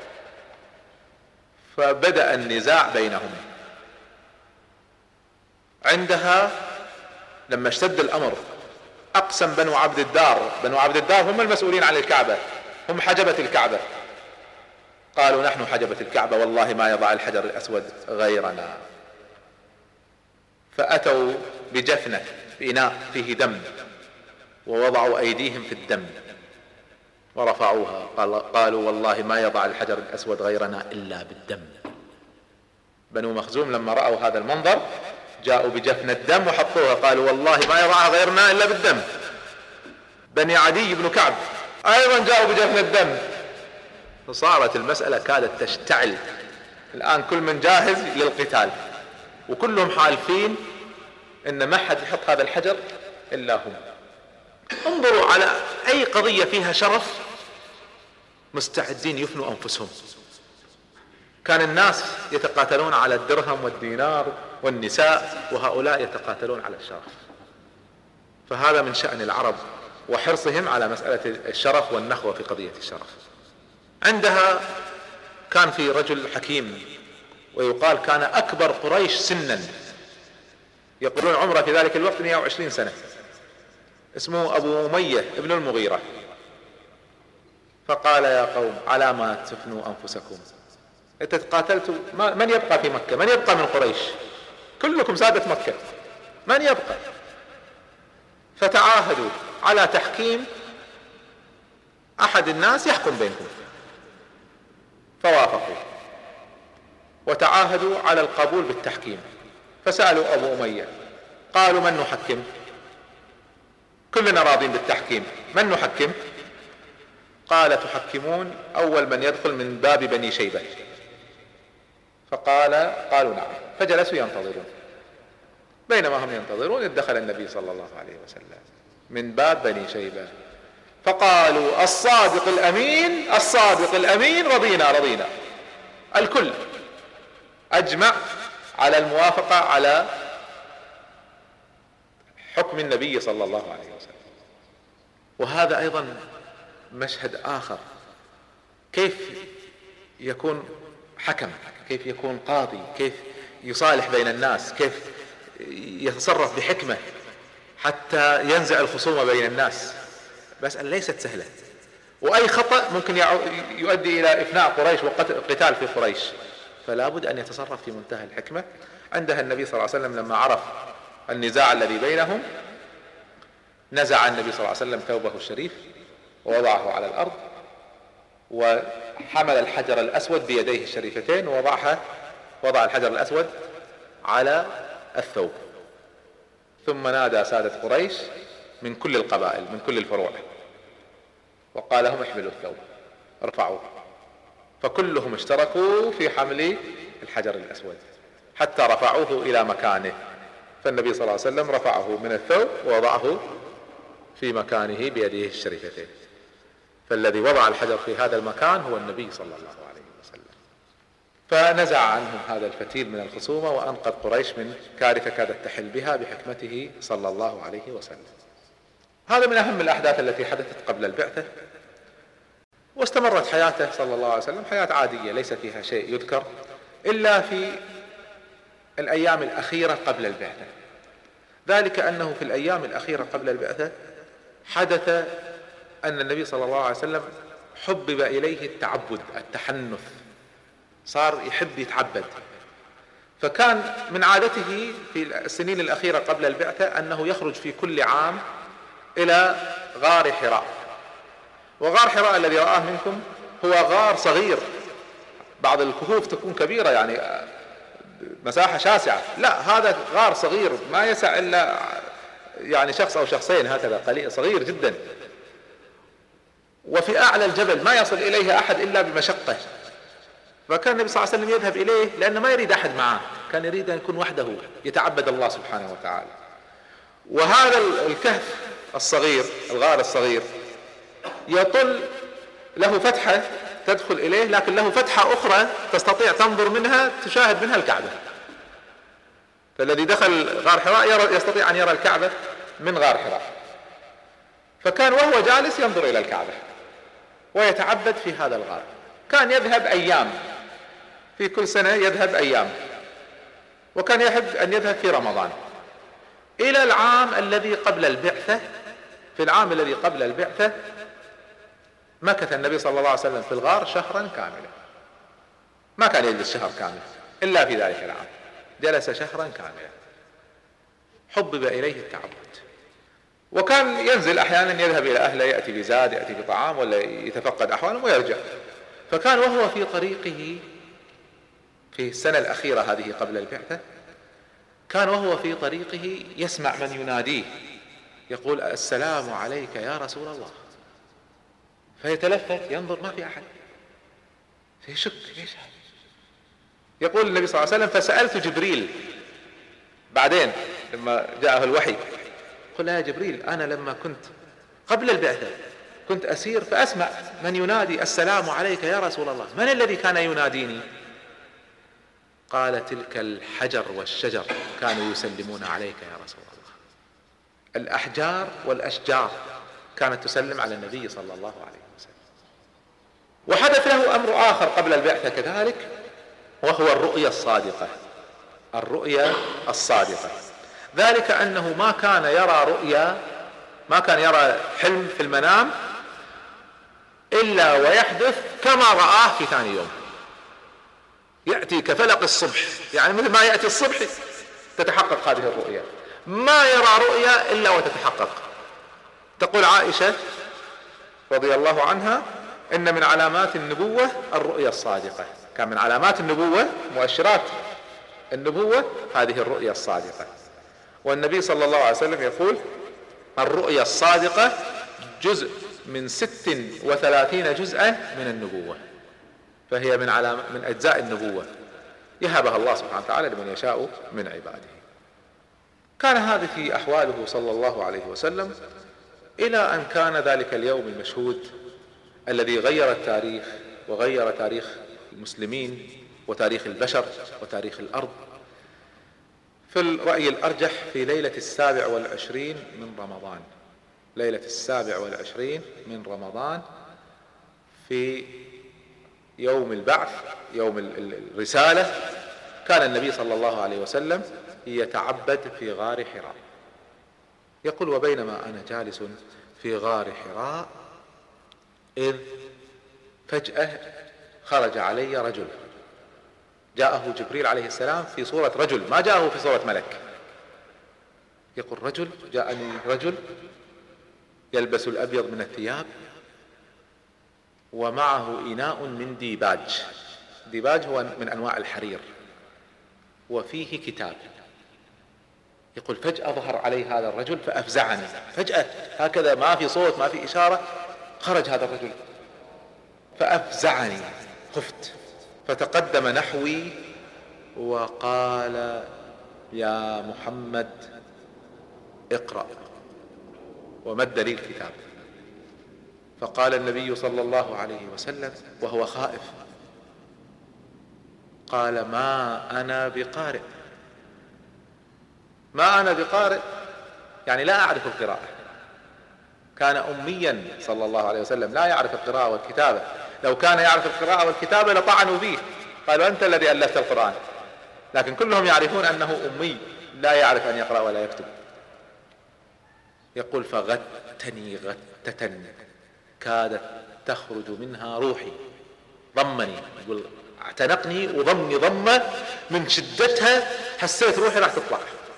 Speaker 2: فبدأ النزاع بينهم. عندها لما اشتد الأمر أقسم بنو عبد الدار، بنو عبد الدار هم المسؤولين عن الكعبة، هم حجبة الكعبة، قالوا نحن حجبة الكعبة والله ما يضع الحجر الأسود غيرنا. فأتوا بجفنة في إناء فيه دم ووضعوا أيديهم في الدم ورفعوها، قالوا والله ما يضع الحجر الأسود غيرنا إلا بالدم. بنو مخزوم لما رأوا هذا المنظر جاءوا بجفنة دم وحطوها، قالوا والله ما يضعها غيرنا إلا بالدم. بني عدي بن كعب أيضا جاءوا بجفنة دم، فصارت المسألة كادت تشتعل. الآن كل من جاهز للقتال وكلهم حالفين إن ما حد يحط هذا الحجر إلا هم. انظروا على أي قضية فيها شرف مستعدين يفنوا أنفسهم. كان الناس يتقاتلون على الدرهم والدينار والنساء، وهؤلاء يتقاتلون على الشرف. فهذا من شأن العرب وحرصهم على مسألة الشرف والنخوة في قضية الشرف. عندها كان في رجل حكيم ويقال كان أكبر قريش سنا، يقولون عمره في ذلك الوقت 120 سنة، اسمه أبو أمية ابن المغيرة. فقال يا قوم على ما تفنوا أنفسكم؟ انت تقاتلتوا، من يبقى في مكة؟ من يبقى من قريش؟ كلكم سادة مكة، من يبقى؟ فتعاهدوا على تحكيم أحد الناس يحكم بينكم، فوافقوا وتعاهدوا على القبول بالتحكيم. فسألوا أبو أمية قالوا من نحكم؟ كلنا راضين بالتحكيم، من نحكم؟ قال تحكمون أول من يدخل من باب بني شيبة. قالوا نعم. فجلسوا ينتظرون. بينما هم ينتظرون دخل النبي صلى الله عليه وسلم من باب بني شيبة، فقالوا الصادق الأمين الصادق الأمين، رضينا. الكل أجمع على الموافقة على حكم النبي صلى الله عليه وسلم. وهذا أيضا مشهد آخر، كيف يكون حكم، كيف يكون قاضي، كيف يصالح بين الناس، كيف يتصرف بحكمة حتى ينزع الخصومة بين الناس. مسألة ليست سهلة، وأي خطأ ممكن يؤدي إلى إفناء قريش وقتال في قريش، فلا بد أن يتصرف في منتهى الحكمة. عندها النبي صلى الله عليه وسلم لما عرف النزاع الذي بينهم نزع النبي صلى الله عليه وسلم ثوبه الشريف ووضعه على الأرض، وحمل الحجر الأسود بيديه الشريفتين ووضع الحجر الأسود على الثوب، ثم نادى سادة قريش من كل القبائل من كل الفروع وقال لهم احملوا الثوب ارفعوه، فكلهم اشتركوا في حمل الحجر الأسود حتى رفعوه إلى مكانه. فالنبي صلى الله عليه وسلم رفعه من الثوب ووضعه في مكانه بيديه الشريفتين. فالذي وضع الحجر في هذا المكان هو النبي صلى الله عليه وسلم. فنزع عنهم هذا الفتيل من الخصومة وأنقذ قريش من كارثة كادت تحل بها بحكمته صلى الله عليه وسلم. هذا من أهم الأحداث التي حدثت قبل البعثة، واستمرت حياته صلى الله عليه وسلم حياة عادية ليس فيها شيء يذكر إلا في الأيام الأخيرة قبل البعثة. ذلك أنه في الأيام الأخيرة قبل البعثة حدث أن النبي صلى الله عليه وسلم حبب إليه التعبد، التحنث، صار يحب يتعبد. فكان من عادته في السنين الأخيرة قبل البعثة أنه يخرج في كل عام إلى غار حراء. وغار حراء الذي رآه منكم هو غار صغير، بعض الكهوف تكون كبيرة يعني مساحة شاسعة، لا هذا غار صغير ما يسع إلا يعني شخص أو شخصين هكذا، قليل صغير جدا، وفي أعلى الجبل ما يصل إليه أحد إلا بمشقة. فكان النبي صلى الله عليه وسلم يذهب إليه لأنه ما يريد أحد معه، كان يريد أن يكون وحده يتعبد الله سبحانه وتعالى. وهذا الكهف الصغير، الغار الصغير، يطل له فتحة تدخل إليه، لكن له فتحة أخرى تستطيع تنظر منها تشاهد منها الكعبة. فالذي دخل غار حراء يستطيع أن يرى الكعبة من غار حراء. فكان وهو جالس ينظر إلى الكعبة ويتعبد في هذا الغار. كان يذهب أيام، في كل سنة يذهب أيام، وكان يحب أن يذهب في رمضان. إلى العام الذي قبل البعثة في العام الذي قبل البعثة مكث النبي صلى الله عليه وسلم في الغار شهرا كاملا، ما كان يجلس شهر كامل إلا في ذلك العام، جلس شهرا كاملا، حبب إليه التعبد، وكان ينزل أحيانا يذهب إلى أهله، يأتي بزاد، يأتي بطعام، ولا يتفقد أحوالهم ويرجع. فكان وهو في طريقه في السنة الأخيرة هذه قبل البعثة، كان وهو في طريقه يسمع من يناديه يقول السلام عليك يا رسول الله، فيتلفت ينظر ما في أحد، فيشك ايش هذا؟ يقول النبي صلى الله عليه وسلم فسألت جبريل بعدين لما جاءه الوحي، قل يا جبريل أنا لما كنت قبل البعثة كنت أسير فأسمع من ينادي السلام عليك يا رسول الله، من الذي كان يناديني؟ قال تلك الحجر والشجر كانوا يسلمون عليك يا رسول الله، الأحجار والأشجار كانت تسلم على النبي صلى الله عليه وسلم. وحدث له أمر آخر قبل البعثة كذلك، وهو الرؤيا الصادقة. الرؤيا الصادقة ذلك أنه ما كان يرى رؤيا، ما كان يرى حلم في المنام إلا ويحدث كما رآه في ثاني يوم، يأتي كفلق الصبح، يعني مثل ما يأتي الصبح تتحقق هذه الرؤيا، ما يرى رؤيا إلا وتتحقق. تقول عائشة رضي الله عنها إن من علامات النبوة الرؤيا الصادقة، كان من علامات النبوة مؤشرات النبوة هذه الرؤيا الصادقة. والنبي صلى الله عليه وسلم يقول الرؤيا الصادقة جزء من 36 جزءا من النبوة، فهي من أجزاء النبوة يهبها الله سبحانه وتعالى لمن يشاء من عباده. كان هذه أحواله صلى الله عليه وسلم إلى أن كان ذلك اليوم المشهود الذي غير التاريخ وغير تاريخ المسلمين وتاريخ البشر وتاريخ الأرض. في الرأي الأرجح في ليلة 27 من رمضان، ليلة 27 من رمضان في يوم البعث، يوم الرسالة، كان النبي صلى الله عليه وسلم يتعبد في غار حراء. يقول وبينما أنا جالس في غار حراء إذ فجأة خرج علي رجل، جاءه جبريل عليه السلام في صورة رجل، ما جاءه في صورة ملك. يقول رجل جاءني رجل يلبس الأبيض من الثياب ومعه إناء من ديباج، ديباج هو من أنواع الحرير، وفيه كتاب. يقول فجأة ظهر علي هذا الرجل فأفزعني، فجأة هكذا ما في صوت ما في إشارة خرج هذا الرجل فأفزعني، خفت، فتقدم نحوي وقال يا محمد اقرأ، ومد لي الكتاب. فقال النبي صلى الله عليه وسلم وهو خائف، قال ما أنا بقارئ، ما أنا بقارئ، يعني لا أعرف القراءة. كان أميا صلى الله عليه وسلم لا يعرف القراءة والكتابة، لو كان يعرف القراءة والكتابة لطعنوا فيه، قالوا أنت الذي ألفت القرآن، لكن كلهم يعرفون أنه أمي لا يعرف أن يقرأ ولا يكتب. يقول فغتني غتة كادت تخرج منها روحي، ضمني، يقول اعتنقني وضمني ضمة من شدتها حسيت روحي راح تطلع.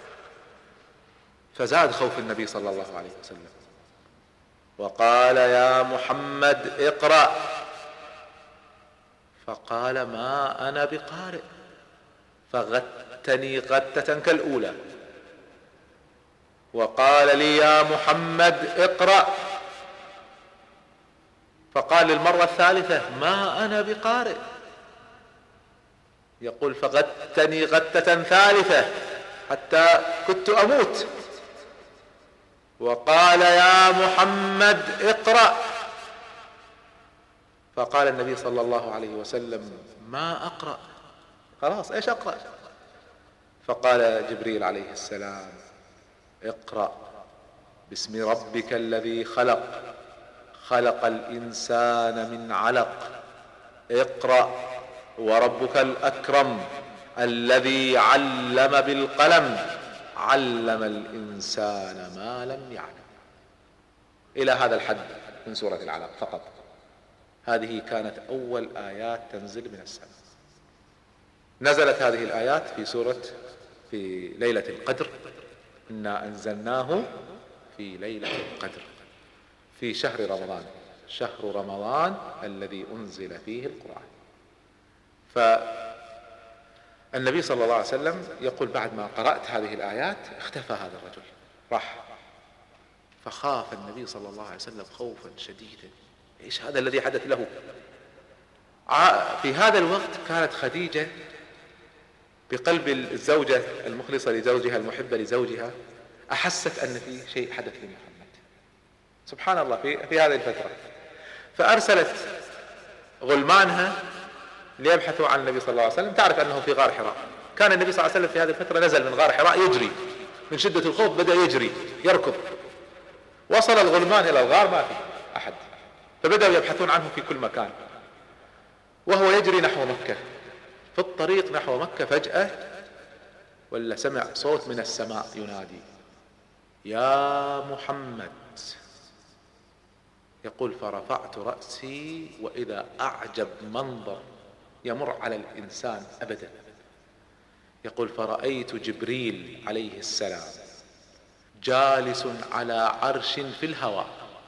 Speaker 2: فزاد خوف النبي صلى الله عليه وسلم وقال يا محمد اقرأ، فقال ما أنا بقارئ، فغتني غتة كالأولى وقال لي يا محمد اقرأ، فقال للمرة الثالثة ما أنا بقارئ. يقول فغتني غتة ثالثة حتى كنت أموت، وقال يا محمد اقرأ، فقال النبي صلى الله عليه وسلم ما أقرأ، خلاص ايش أقرأ؟ فقال جبريل عليه السلام اقرأ باسم ربك الذي خلق، خلق الإنسان من علق، اقرأ وربك الأكرم الذي علم بالقلم، علم الإنسان ما لم يعلم. إلى هذا الحد من سورة العلق فقط. هذه كانت أول آيات تنزل من السماء. نزلت هذه الآيات في ليلة القدر. إنا أنزلناه في ليلة القدر في شهر رمضان، شهر رمضان الذي أنزل فيه القرآن. فالنبي صلى الله عليه وسلم يقول بعد ما قرأت هذه الآيات اختفى هذا الرجل، راح. فخاف النبي صلى الله عليه وسلم خوفا شديدا، ايش هذا الذي حدث له؟ في هذا الوقت كانت خديجة بقلب الزوجة المخلصة لزوجها المحبة لزوجها أحست أن في شيء حدث لمحمد، سبحان الله، في هذه الفترة. فأرسلت غلمانها ليبحثوا عن النبي صلى الله عليه وسلم. تعرف أنه في غار حراء. كان النبي صلى الله عليه وسلم في هذه الفترة نزل من غار حراء يجري من شدة الخوف، بدأ يجري يركض. وصل الغلمان إلى الغار ما في أحد، فبدأوا يبحثون عنه في كل مكان، وهو يجري نحو مكة. في الطريق نحو مكة فجأة ولا سمع صوت من السماء ينادي يا محمد. يقول فرفعت رأسي وإذا أعجب منظر يمر على الإنسان أبدا. يقول فرأيت جبريل عليه السلام جالس على عرش في الهواء،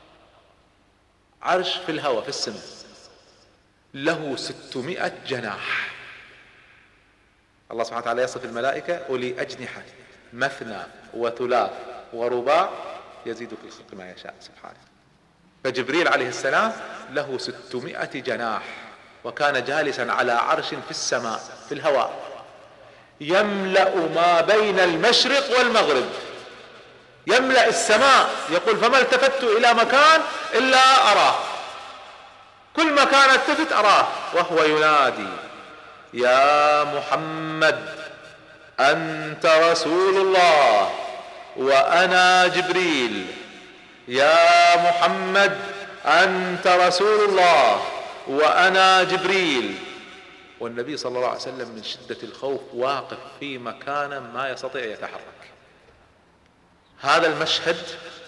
Speaker 2: عرش في الهواء في السماء، له 600 جناح. الله سبحانه وتعالى يصف الملائكة أولي أجنحة مثنى وثلاث ورباع يزيد في الخلق ما يشاء سبحانه. فجبريل عليه السلام له 600 جناح، وكان جالسا على عرش في السماء في الهواء يملأ ما بين المشرق والمغرب، يملأ السماء. يقول فما التفت إلى مكان إلا أراه، كل مكان التفت أراه، وهو ينادي يا محمد أنت رسول الله وأنا جبريل، يا محمد أنت رسول الله وأنا جبريل. والنبي صلى الله عليه وسلم من شدة الخوف واقف في مكان ما يستطيع يتحرك. هذا المشهد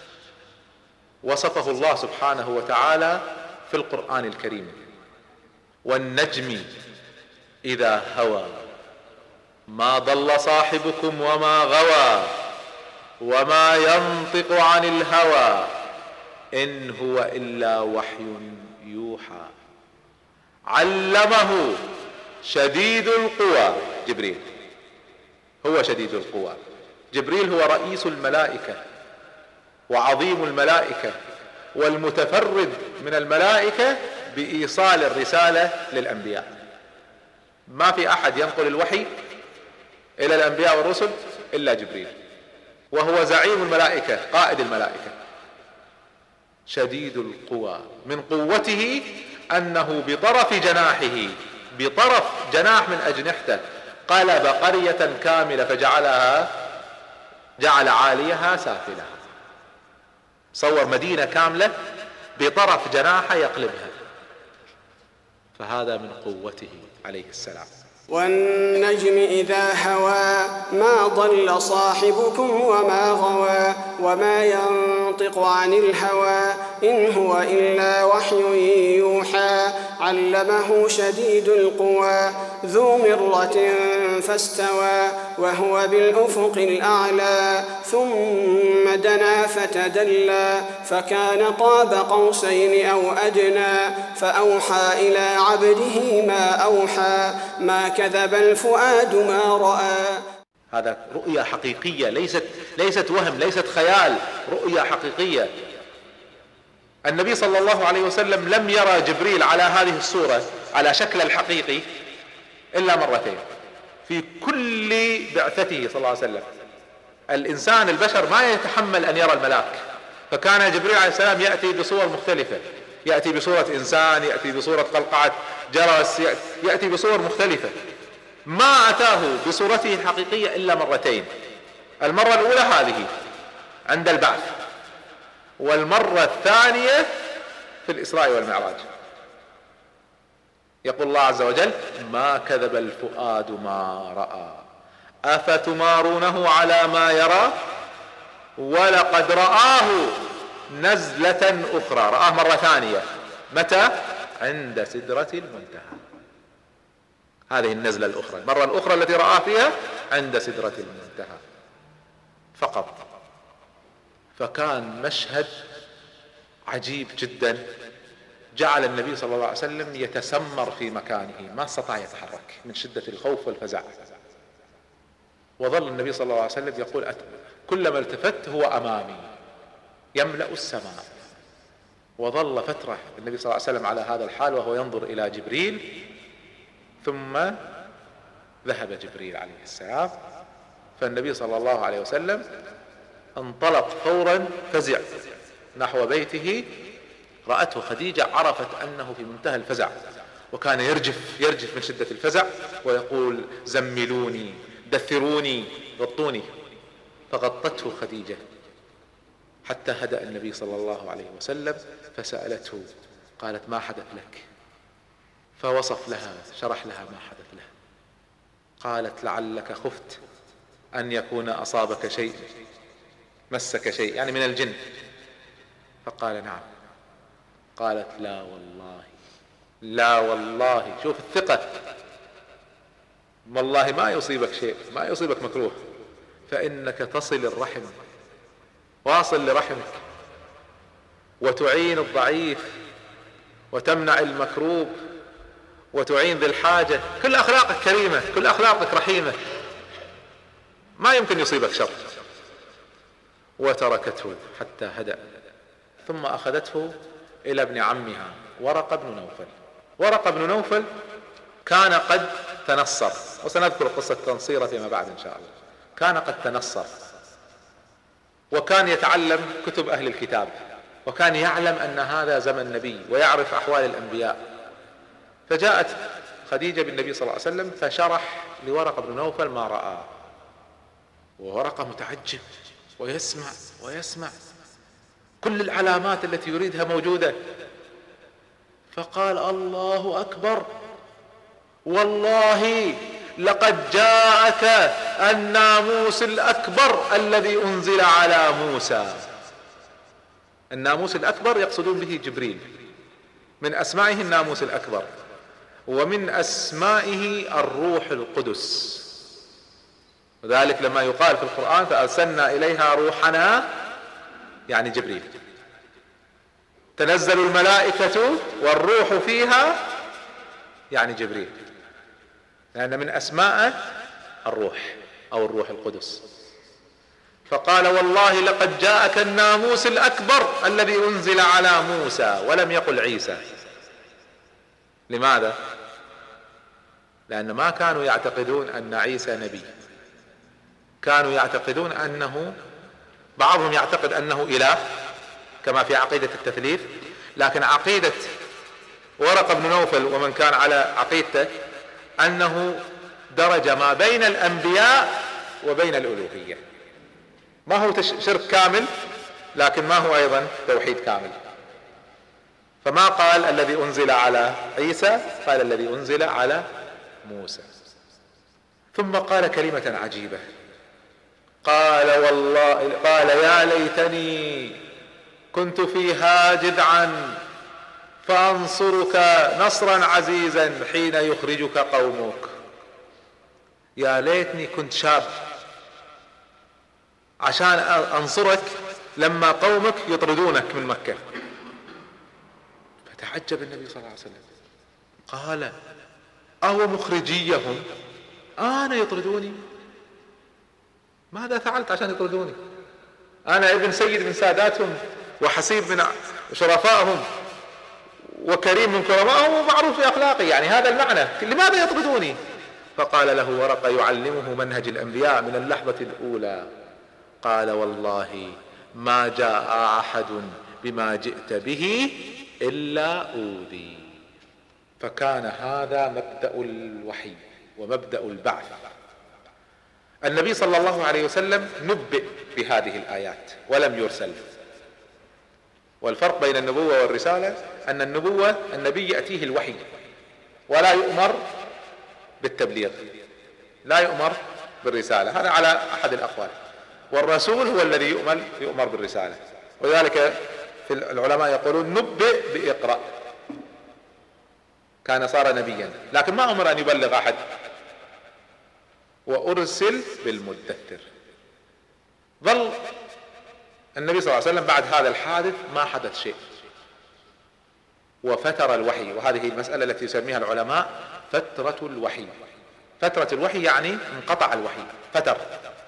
Speaker 2: وصفه الله سبحانه وتعالى في القرآن الكريم: والنجم إذا هوى ما ضل صاحبكم وما غوى وما ينطق عن الهوى إن هو إلا وحي يوحى علمه شديد القوى. جبريل هو شديد القوى. جبريل هو رئيس الملائكة وعظيم الملائكة والمتفرد من الملائكة بإيصال الرسالة للأنبياء. ما في أحد ينقل الوحي إلى الأنبياء والرسل إلا جبريل، وهو زعيم الملائكة قائد الملائكة. شديد القوى، من قوته أنه بطرف جناحه، بطرف جناح من أجنحته، قلب قرية كاملة جعل عاليها سافلها. صور مدينة كاملة بطرف جناحه يقلبها. فهذا من قوته عليه السلام.
Speaker 3: والنجم إذا هوى ما ضل صاحبكم وما غوى وما ينطق عن الهوى إن هو إلا وحي يوحى علمه شديد القوى ذو مرة فاستوى وهو بالأفق الأعلى ثم دنا فتدلى فكان قاب قوسين أو أدنى فأوحى إلى عبده ما أوحى ما كذب الفؤاد ما رأى.
Speaker 2: هذا رؤيا حقيقية، ليست وهم، ليست خيال، رؤيا حقيقية. النبي صلى الله عليه وسلم لم يرى جبريل على هذه الصورة على شكل الحقيقي إلا مرتين في كل بعثته صلى الله عليه وسلم. الإنسان البشر ما يتحمل أن يرى الملاك، فكان جبريل عليه السلام يأتي بصور مختلفة، يأتي بصورة إنسان، يأتي بصورة قلقعة جرس، يأتي بصور مختلفة. ما أتاه بصورته الحقيقية إلا مرتين. المرة الأولى هذه عند البعث، والمرة الثانية في الإسراء والمعراج. يقول الله عز وجل ما كذب الفؤاد ما رأى أفتمارونه على ما يرى ولقد رآه نزلة أخرى، رآه مرة ثانية. متى؟ عند سدرة المنتهى. هذه النزلة الأخرى، المرة الأخرى التي رآه فيها عند سدرة المنتهى فقط. فكان مشهد عجيب جدا، جعل النبي صلى الله عليه وسلم يتسمر في مكانه، ما استطاع يتحرك من شدة الخوف والفزع. وظل النبي صلى الله عليه وسلم يقول كلما التفت هو أمامي يملأ السماء. وظل فترة النبي صلى الله عليه وسلم على هذا الحال وهو ينظر إلى جبريل، ثم ذهب جبريل عليه السلام. فالنبي صلى الله عليه وسلم انطلق فورا فزع نحو بيته. رأته خديجة، عرفت أنه في منتهى الفزع، وكان يرجف من شدة الفزع ويقول زملوني دثروني غطوني. فغطته خديجة حتى هدأ النبي صلى الله عليه وسلم، فسألته قالت ما حدث لك؟ فوصف لها، شرح لها ما حدث له. قالت لعلك خفت أن يكون أصابك شيء، مسك شيء يعني من الجن. فقال نعم. قالت لا والله، لا والله، شوف الثقة، والله ما يصيبك شيء، ما يصيبك مكروه، فإنك تصل الرحم، واصل لرحمك، وتعين الضعيف، وتمنع المكروب، وتعين ذي الحاجة. كل أخلاقك كريمة، كل أخلاقك رحيمة، ما يمكن يصيبك شر. وتركته حتى هدأ، ثم أخذته إلى ابن عمها ورقة بن نوفل. ورقة بن نوفل كان قد تنصر، وسنذكر قصة تنصيره فيما بعد إن شاء الله. كان قد تنصر، وكان يتعلم كتب أهل الكتاب، وكان يعلم أن هذا زمن نبي ويعرف أحوال الأنبياء. فجاءت خديجة بالنبي صلى الله عليه وسلم فشرح لورقة بن نوفل ما رأى، وورقة متعجب ويسمع كل العلامات التي يريدها موجودة. فقال الله أكبر، والله لقد جاءك الناموس الأكبر الذي أنزل على موسى. الناموس الأكبر يقصدون به جبريل، من أسمائه الناموس الأكبر، ومن أسمائه الروح القدس. وذلك لما يقال في القرآن فأرسلنا إليها روحنا، يعني جبريل. تنزل الملائكة والروح فيها، يعني جبريل، لأن من أسماء الروح أو الروح القدس. فقال والله لقد جاءك الناموس الأكبر الذي أنزل على موسى، ولم يقل عيسى. لماذا؟ لأن ما كانوا يعتقدون أن عيسى نبي، كانوا يعتقدون أنه، بعضهم يعتقد أنه إله كما في عقيدة التثليث، لكن عقيدة ورقة بن نوفل ومن كان على عقيدته أنه درجة ما بين الأنبياء وبين الألوهية. ما هو شرك كامل، لكن ما هو أيضا توحيد كامل. فما قال الذي أنزل على عيسى، قال الذي أنزل على موسى. ثم قال كلمة عجيبة، قال والله، قال يا ليتني كنت فيها جذعا فأنصرك نصرا عزيزا حين يخرجك قومك. يا ليتني كنت شاب عشان أنصرك لما قومك يطردونك من مكة. فتعجب النبي صلى الله عليه وسلم، قال أهو مخرجيهم أنا يطردوني؟ ماذا فعلت عشان يطردوني؟ أنا ابن سيد من ساداتهم، وحسيب من شرفائهم، وكريم من كرمائهم، ومعروف في أخلاقي، يعني هذا المعنى، لماذا يطردوني؟ فقال له ورقة يعلمه منهج الأنبياء من اللحظة الأولى، قال والله ما جاء أحد بما جئت به إلا أوذي. فكان هذا مبدأ الوحي ومبدأ البعث. النبي صلى الله عليه وسلم نبئ بهذه الآيات ولم يرسل. والفرق بين النبوة والرسالة أن النبوة النبي يأتيه الوحي ولا يؤمر بالتبليغ، لا يؤمر بالرسالة، هذا على أحد الأقوال. والرسول هو الذي يؤمر بالرسالة. ولذلك في العلماء يقولون نبئ بإقرأ، كان صار نبيا، لكن ما أمر أن يبلغ أحد. وأرسل بالمدثر. ظل النبي صلى الله عليه وسلم بعد هذا الحادث ما حدث شيء، وفتر الوحي، وهذه المسألة التي يسميها العلماء فترة الوحي. فترة الوحي يعني انقطع الوحي، فتر.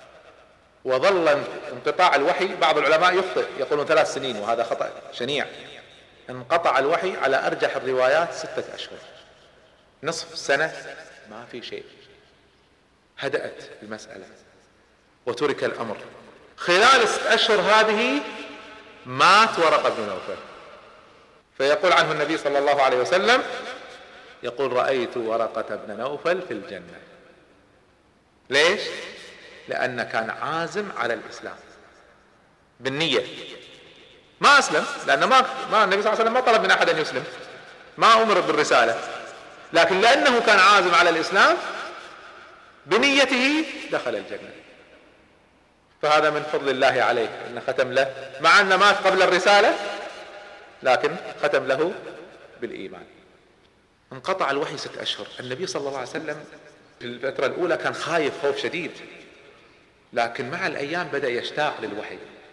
Speaker 2: وظل انقطاع الوحي، بعض العلماء يخطئ يقولون 3 سنين، وهذا خطأ شنيع. انقطع الوحي على أرجح الروايات 6 أشهر، نصف سنة ما في شيء، هدأت المسألة وترك الأمر. خلال 6 أشهر هذه مات ورقة بن نوفل، فيقول عنه النبي صلى الله عليه وسلم، يقول رأيت ورقة بن نوفل في الجنة. ليش؟ لأنه كان عازم على الإسلام بالنية، ما أسلم، لأن ما النبي صلى الله عليه وسلم ما طلب من أحد أن يسلم، ما أمر بالرسالة، لكن لأنه كان عازم على الإسلام بنيته دخل الجنة. فهذا من فضل الله عليه أن ختم له، مع أنه مات قبل الرسالة لكن ختم له بالإيمان. انقطع الوحي 6 أشهر. النبي صلى الله عليه وسلم في الفترة الأولى كان خايف خوف شديد، لكن مع الأيام بدأ يشتاق للوحي،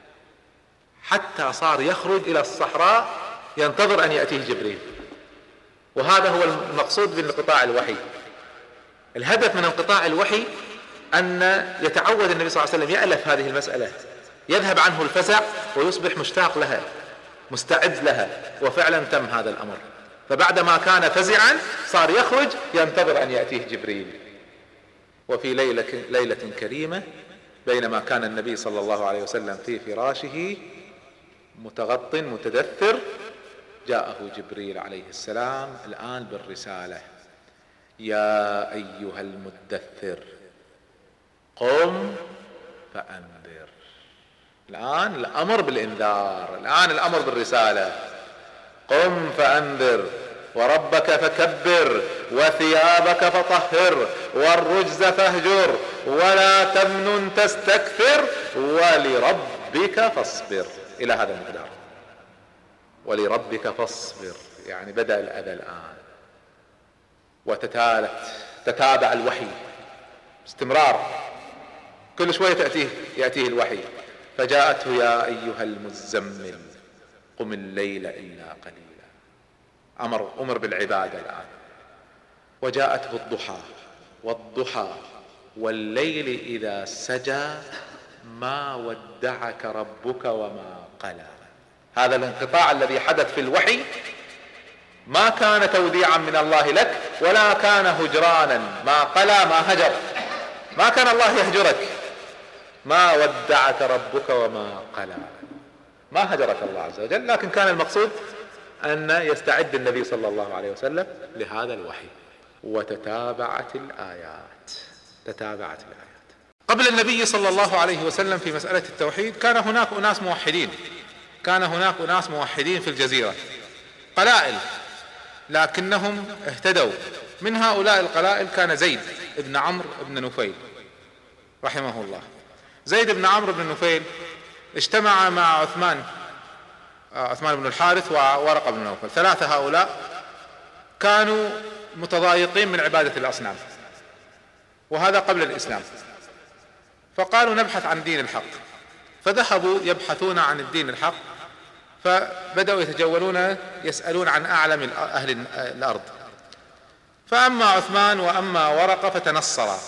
Speaker 2: حتى صار يخرج إلى الصحراء ينتظر أن يأتيه جبريل. وهذا هو المقصود بانقطاع الوحي. الهدف من انقطاع الوحي أن يتعود النبي صلى الله عليه وسلم يألف هذه المسألة، يذهب عنه الفزع ويصبح مشتاق لها مستعد لها، وفعلا تم هذا الأمر. فبعدما كان فزعا صار يخرج ينتظر أن يأتيه جبريل. وفي ليلة كريمة بينما كان النبي صلى الله عليه وسلم في فراشه متغط متدثر، جاءه جبريل عليه السلام الآن بالرسالة: يا أيها المدثر قم فأنذر. الآن الأمر بالإنذار، الآن الأمر بالرسالة. قم فأنذر وربك فكبر وثيابك فطهر والرجز فاهجر ولا تمنن تستكثر ولربك فاصبر. إلى هذا المقدار، ولربك فاصبر، يعني بدأ الأذى الآن، وتتابع الوحي استمرار، كل شوية يأتيه الوحي. فجاءته: يا أيها المزمل قم الليل إلا قليلا. أمر بالعبادة الآن. وجاءته الضحى والضحى والليل إذا سجى ما ودعك ربك وما قلى. هذا الانقطاع الذي حدث في الوحي ما كان توديعا من الله لك ولا كان هجرانا، ما قلى ما هجر، ما كان الله يهجرك. ما ودعك ربك وما قلى، ما هجرك الله عز وجل، لكن كان المقصود أن يستعد النبي صلى الله عليه وسلم لهذا الوحي. وتتابعت الآيات. قبل النبي صلى الله عليه وسلم في مسألة التوحيد كان هناك أناس موحدين في الجزيرة، قلائل، لكنهم اهتدوا. من هؤلاء القلائل كان زيد بن عمرو بن نفيل رحمه الله. زيد بن عمرو بن نفيل اجتمع مع عثمان بن الحارث وورقة بن نوفل. 3 هؤلاء كانوا متضايقين من عبادة الأصنام، وهذا قبل الإسلام، فقالوا نبحث عن دين الحق. فذهبوا يبحثون عن الدين الحق، فبدأوا يتجولون يسألون عن أعلم أهل الأرض. فأما عثمان وأما ورقة فتنصرا،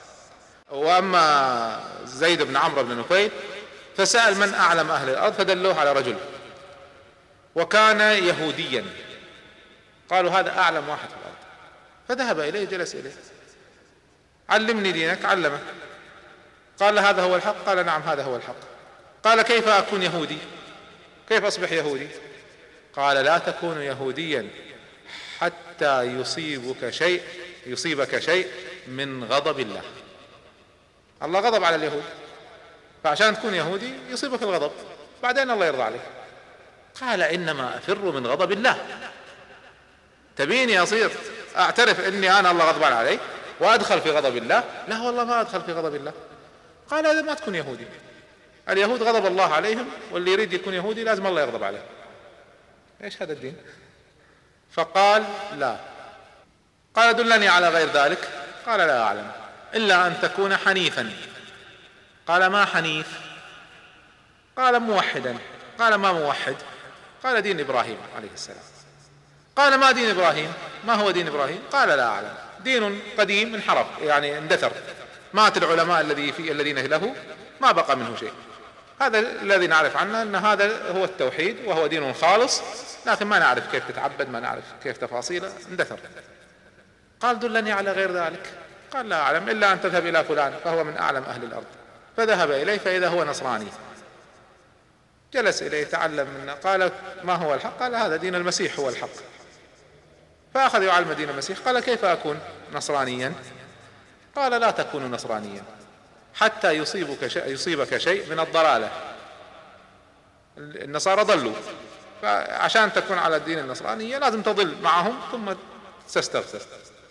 Speaker 2: وأما زيد بن عمرو بن نفيل فسأل من أعلم أهل الأرض، فدلوه على رجل وكان يهوديا. قالوا هذا أعلم واحد في الأرض. فذهب إليه جلس إليه: علمني دينك. علمه. قال: هذا هو الحق؟ قال: نعم هذا هو الحق. قال: كيف أكون يهودي؟ كيف أصبح يهودي؟ قال: لا تكون يهوديا حتى يصيبك شيء من غضب الله. الله غضب على اليهود، فعشان تكون يهودي يصيبك الغضب، بعدين الله يرضى عليك. قال: إنما أفر من غضب الله. تبيني أصير أعترف إني أنا الله غضبان علي وأدخل في غضب الله؟ لا والله ما أدخل في غضب الله. قال: هذا ما تكون يهودي، اليهود غضب الله عليهم، واللي يريد يكون يهودي لازم الله يغضب عليه. ايش هذا الدين؟ فقال لا. قال دلني على غير ذلك. قال لا أعلم إلا أن تكون حنيفا. قال ما حنيف؟ قال موحدا. قال ما موحد؟ قال دين إبراهيم عليه السلام. قال ما دين إبراهيم؟ ما هو دين إبراهيم؟ قال لا أعلم. دين قديم انحرف، يعني اندثر، مات العلماء الذين له، ما بقى منه شيء. هذا الذي نعرف عنه أن هذا هو التوحيد وهو دين خالص، لكن ما نعرف كيف تتعبد، ما نعرف كيف تفاصيله، اندثر. قال دلني على غير ذلك. قال لا أعلم إلا أن تذهب إلى فلان فهو من أعلم أهل الأرض. فذهب إليه فإذا هو نصراني. جلس إليه يتعلم منه. قال ما هو الحق؟ قال هذا دين المسيح هو الحق. فأخذ يعلم دين المسيح. قال كيف أكون نصرانيا؟ قال لا تكون نصرانيا حتى يصيبك شيء من الضلالة. النصارى ضلوا، فعشان تكون على الدين النصرانية لازم تضل معهم ثم تستغفر.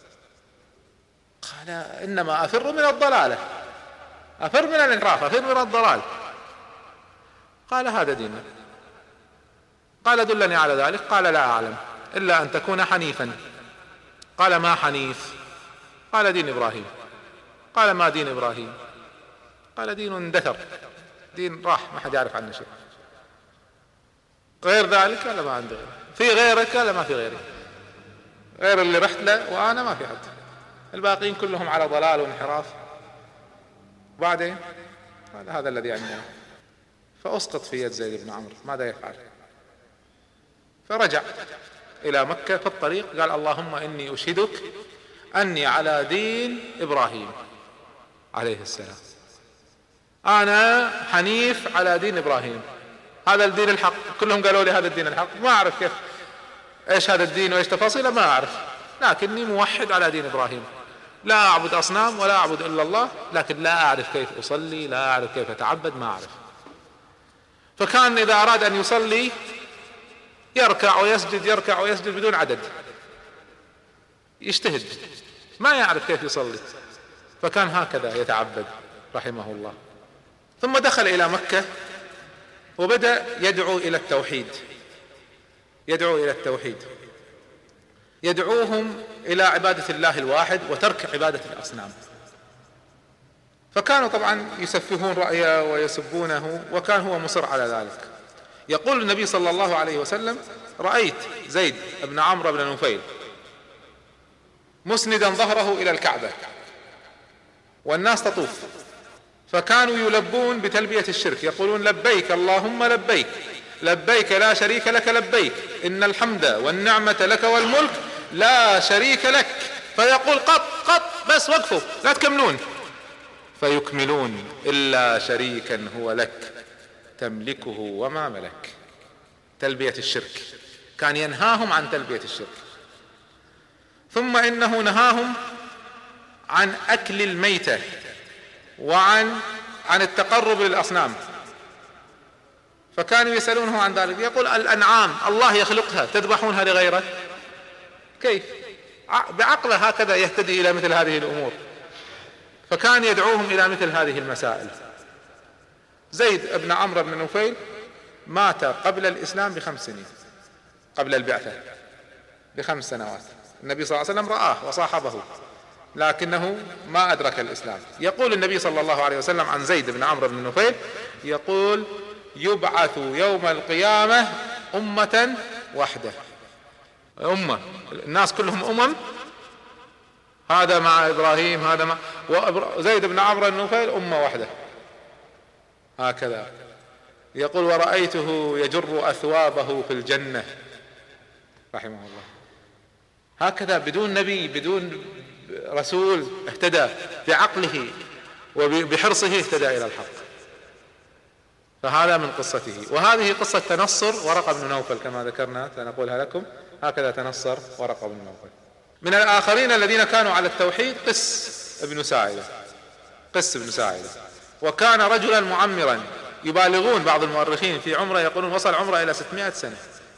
Speaker 2: قال إنما أفر من الضلالة، أفر من الانحراف، أفر من الضلال. قال هذا ديننا. قال دلني على ذلك. قال لا أعلم إلا أن تكون حنيفا. قال ما حنيف؟ قال دين إبراهيم. قال ما دين إبراهيم؟ قال دين اندثر، دين راح ما حد يعرف عنه شيء. غير ذلك؟ قال ما عندي غير. في غيرك؟ قال ما في غيري، غير اللي رحت له وأنا ما في حد، الباقين كلهم على ضلال وانحراف. بعدين قال هذا الذي عندنا. فأسقط في يد زيد بن عمرو. ماذا يفعل؟ فرجع إلى مكة. في الطريق قال اللهم إني أشهدك أني على دين إبراهيم عليه السلام، أنا حنيف على دين إبراهيم، هذا الدين الحق. كلهم قالوا لي هذا الدين الحق، ما أعرف كيف إيش هذا الدين وإيش تفاصيله، ما أعرف، لكني موحد على دين إبراهيم، لا أعبد أصنام ولا أعبد إلا الله، لكن لا أعرف كيف أصلي، لا أعرف كيف أتعبد، ما أعرف. فكان إذا أراد أن يصلي يركع ويسجد، يركع ويسجد بدون عدد، يجتهد، ما يعرف كيف يصلي. فكان هكذا يتعبد رحمه الله. ثم دخل إلى مكة وبدأ يدعو إلى التوحيد، يدعو إلى التوحيد، يدعوهم إلى عبادة الله الواحد وترك عبادة الأصنام. فكانوا طبعا يسفهون رأيه ويسبونه، وكان هو مصر على ذلك. يقول النبي صلى الله عليه وسلم رأيت زيد بن عمرو بن نفيل مسندا ظهره إلى الكعبة والناس تطوف، فكانوا يلبون بتلبية الشرك، يقولون لبيك اللهم لبيك، لبيك لا شريك لك لبيك، إن الحمد والنعمة لك والملك لا شريك لك. فيقول قط بس وقفوا لا تكملون، فيكملون إلا شريكا هو لك تملكه وما ملك. تلبية الشرك، كان ينهاهم عن تلبية الشرك. ثم إنه نهاهم عن أكل الميتة وعن التقرب للأصنام، فكانوا يسألونه عن ذلك. يقول الأنعام الله يخلقها تذبحونها لغيره؟ كيف؟ بعقله هكذا يهتدي إلى مثل هذه الأمور. فكان يدعوهم إلى مثل هذه المسائل. زيد بن عمرو بن نفيل مات قبل الإسلام ب5 سنين، قبل البعثة ب5 سنوات. النبي صلى الله عليه وسلم رآه وصاحبه لكنه ما أدرك الإسلام. يقول النبي صلى الله عليه وسلم عن زيد بن عمرو بن نفيل، يقول يبعث يوم القيامة أمة واحدة، أمة، الناس كلهم هذا مع إبراهيم، هذا مع زيد بن عمرو بن نفيل أمة واحدة هكذا. يقول ورأيته يجر أثوابه في الجنة رحمه الله. هكذا بدون نبي بدون رسول اهتدى بعقله وبحرصه اهتدى إلى الحق. فهذا من قصته. وهذه قصة تنصر ورقة بن نوفل كما ذكرنا سنقولها لكم. هكذا تنصر ورقة بن نوفل. من الآخرين الذين كانوا على التوحيد قس بن ساعدة، وكان رجلا معمرا، يبالغون بعض المؤرخين في عمره يقولون وصل عمره إلى 600 سنة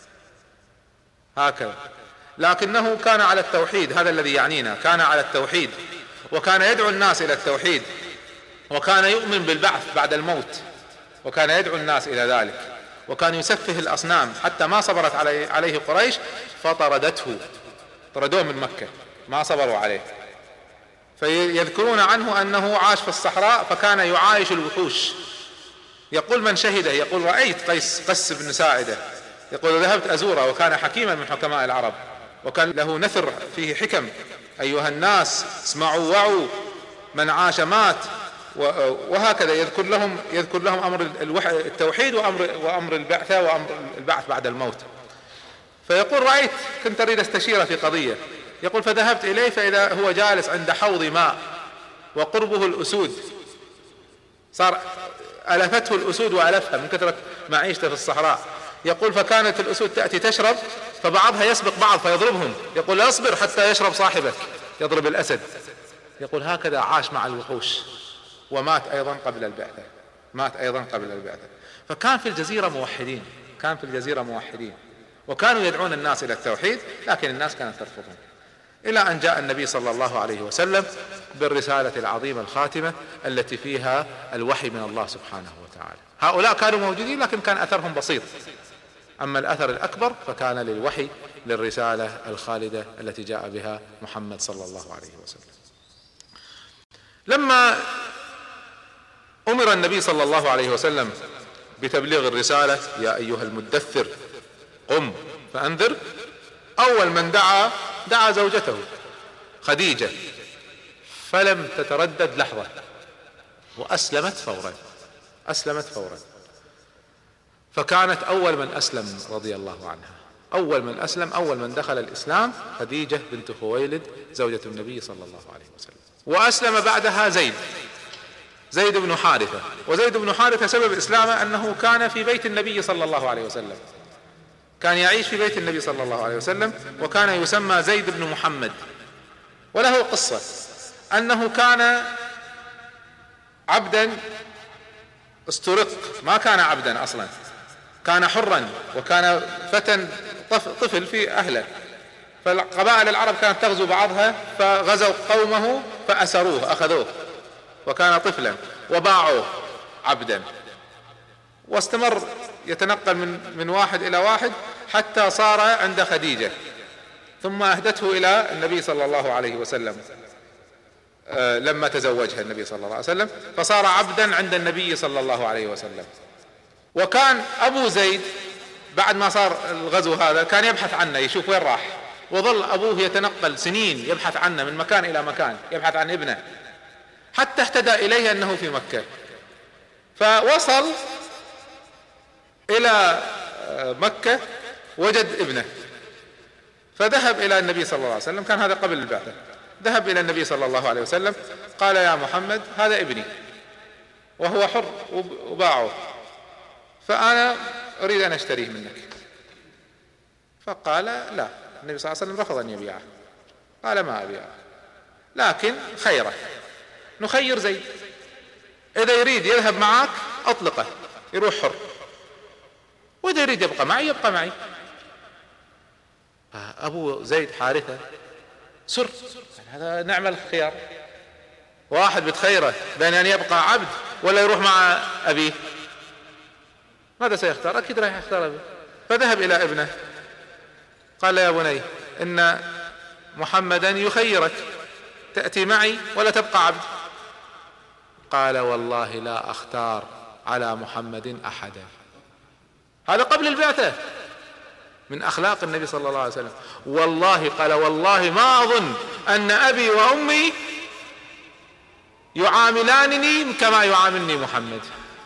Speaker 2: هكذا، لكنه كان على التوحيد. هذا الذي يعنينا، كان على التوحيد وكان يدعو الناس إلى التوحيد، وكان يؤمن بالبعث بعد الموت، وكان يدعو الناس إلى ذلك، وكان يسفه الأصنام حتى ما صبرت عليه قريش فطردته، طردوه من مكة، ما صبروا عليه. فيذكرون عنه أنه عاش في الصحراء فكان يعايش الوحوش. يقول من شهده، يقول رأيت قس بن ساعدة، يقول ذهبت أزوره وكان حكيما من حكماء العرب، وكان له نثر فيه حكم: أيها الناس اسمعوا وعوا، من عاش مات، وهكذا يذكر لهم أمر التوحيد وأمر البعثة وأمر البعث بعد الموت. فيقول رأيت، كنت أريد استشيره في قضية، يقول فذهبت إليه فإذا هو جالس عند حوض ماء وقربه الأسود، صار ألفته الأسود وألفها من كثرة معيشته في الصحراء. يقول فكانت الأسود تأتي تشرب فبعضها يسبق بعض فيضربهم، يقول لا اصبر حتى يشرب صاحبك، يضرب الأسد. يقول هكذا عاش مع الوحوش، ومات أيضا قبل البعثة. فكان في الجزيرة موحدين، وكانوا يدعون الناس إلى التوحيد، لكن الناس كانت ترفضهم، إلى أن جاء النبي صلى الله عليه وسلم بالرسالة العظيمة الخاتمة التي فيها الوحي من الله سبحانه وتعالى. هؤلاء كانوا موجودين لكن كان أثرهم بسيط، أما الأثر الأكبر فكان للوحي، للرسالة الخالدة التي جاء بها محمد صلى الله عليه وسلم. لما أمر النبي صلى الله عليه وسلم بتبليغ الرسالة: يا أيها المدثر قم فأنذر، أول من دعا زوجته خديجة، فلم تتردد لحظة وأسلمت فورا. فكانت أول من أسلم رضي الله عنها، أول من دخل الإسلام خديجة بنت خويلد زوجة النبي صلى الله عليه وسلم. وأسلم بعدها زيد بن حارثة. وزيد بن حارثة سبب إسلامه أنه كان في بيت النبي صلى الله عليه وسلم، كان يعيش في بيت النبي صلى الله عليه وسلم، وكان يسمى زيد بن محمد. وله قصة أنه كان عبدا استرق، ما كان عبدا أصلا، كان حرا، وكان فتى طفل في أهله، فالقبائل العرب كانت تغزو بعضها، فغزوا قومه فأسروه، أخذوه، وكان طفلا وباعوه عبدا، واستمر يتنقل من واحد إلى واحد حتى صار عند خديجة، ثم أهدته إلى النبي صلى الله عليه وسلم لما تزوجها النبي صلى الله عليه وسلم، فصار عبدا عند النبي صلى الله عليه وسلم. وكان أبو زيد بعد ما صار الغزو هذا كان يبحث عنه، يشوف وين راح، وظل أبوه يتنقل سنين يبحث عنه من مكان إلى مكان، يبحث عن ابنه، حتى اهتدى إليه أنه في مكة. فوصل إلى مكة وجد ابنه، فذهب إلى النبي صلى الله عليه وسلم، كان هذا قبل البعثة، ذهب إلى النبي صلى الله عليه وسلم قال: يا محمد هذا ابني وهو حر وباعه، فأنا أريد أن أشتريه منك. فقال: لا. النبي صلى الله عليه وسلم رفض أن يبيعه، قال: ما أبيعه، لكن خيره، نخير زيد، إذا يريد يذهب معك أطلقه يروح حر، وإذا يريد يبقى معي يبقى معي. أبو زيد حارثة سر، هذا نعم الخيار، واحد بتخيره بين أن يبقى عبد ولا يروح مع أبيه، ماذا سيختار؟ أكيد راح يختار أبيه. فذهب إلى ابنه قال: يا بني إن محمدا يخيرك، تأتي معي ولا تبقى عبد. قال: والله لا أختار على محمد أحدا. هذا قبل البعثة، من أخلاق النبي صلى الله عليه وسلم. والله قال: والله ما أظن أن أبي وأمي يعاملانني كما يعاملني محمد،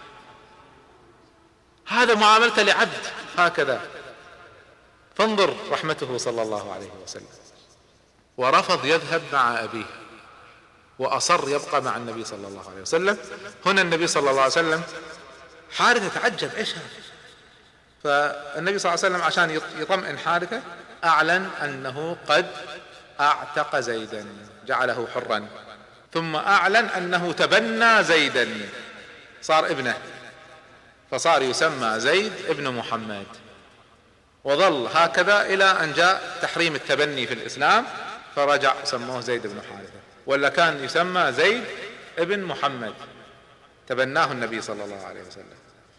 Speaker 2: هذا معاملته لعبد هكذا. فانظر رحمته صلى الله عليه وسلم، ورفض يذهب مع أبيه وأصر يبقى مع النبي صلى الله عليه وسلم. هنا النبي صلى الله عليه وسلم حارثة تعجب إيش هذا، فالنبي صلى الله عليه وسلم عشان يطمئن حارثة أعلن أنه قد أعتق زيدا، جعله حرا، ثم أعلن أنه تبنى زيدا، صار ابنه، فصار يسمى زيد ابن محمد. وظل هكذا إلى أن جاء تحريم التبني في الإسلام، فرجع سموه زيد بن حارثة، ولا كان يسمى زيد ابن محمد، تبناه النبي صلى الله عليه وسلم.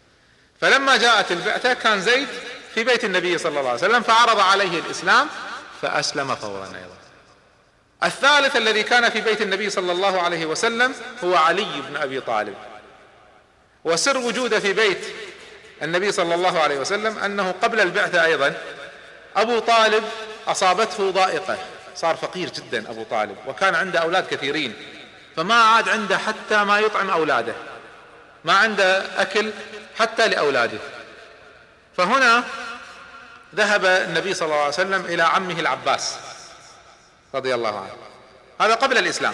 Speaker 2: فلما جاءت البعثة كان زيد في بيت النبي صلى الله عليه وسلم فعرض عليه الإسلام فأسلم فورا أيضا. الثالث الذي كان في بيت النبي صلى الله عليه وسلم هو علي بن أبي طالب. وسر وجوده في بيت النبي صلى الله عليه وسلم أنه قبل البعثة أيضا أبو طالب أصابته ضائقة، صار فقير جدا أبو طالب، وكان عنده أولاد كثيرين، فما عاد عنده حتى ما يطعم أولاده، ما عنده أكل حتى لأولاده. فهنا ذهب النبي صلى الله عليه وسلم إلى عمه العباس رضي الله عنه، هذا قبل الإسلام،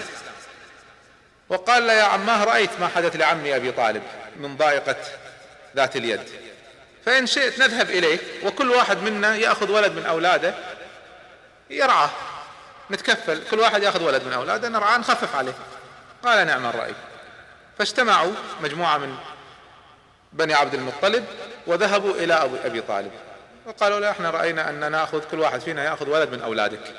Speaker 2: وقال له: يا عماه، رأيت ما حدث لعمي أبي طالب من ضائقة ذات اليد، فإن شئت نذهب إليه وكل واحد منا يأخذ ولد من أولاده يرعاه، نتكفل كل واحد يأخذ ولد من أولاده نرعاه نخفف عليه. قال: نعم الرأي. فاجتمعوا مجموعة من بني عبد المطلب وذهبوا إلى أبي طالب وقالوا له: احنا رأينا أن نأخذ كل واحد فينا يأخذ ولد من أولادك.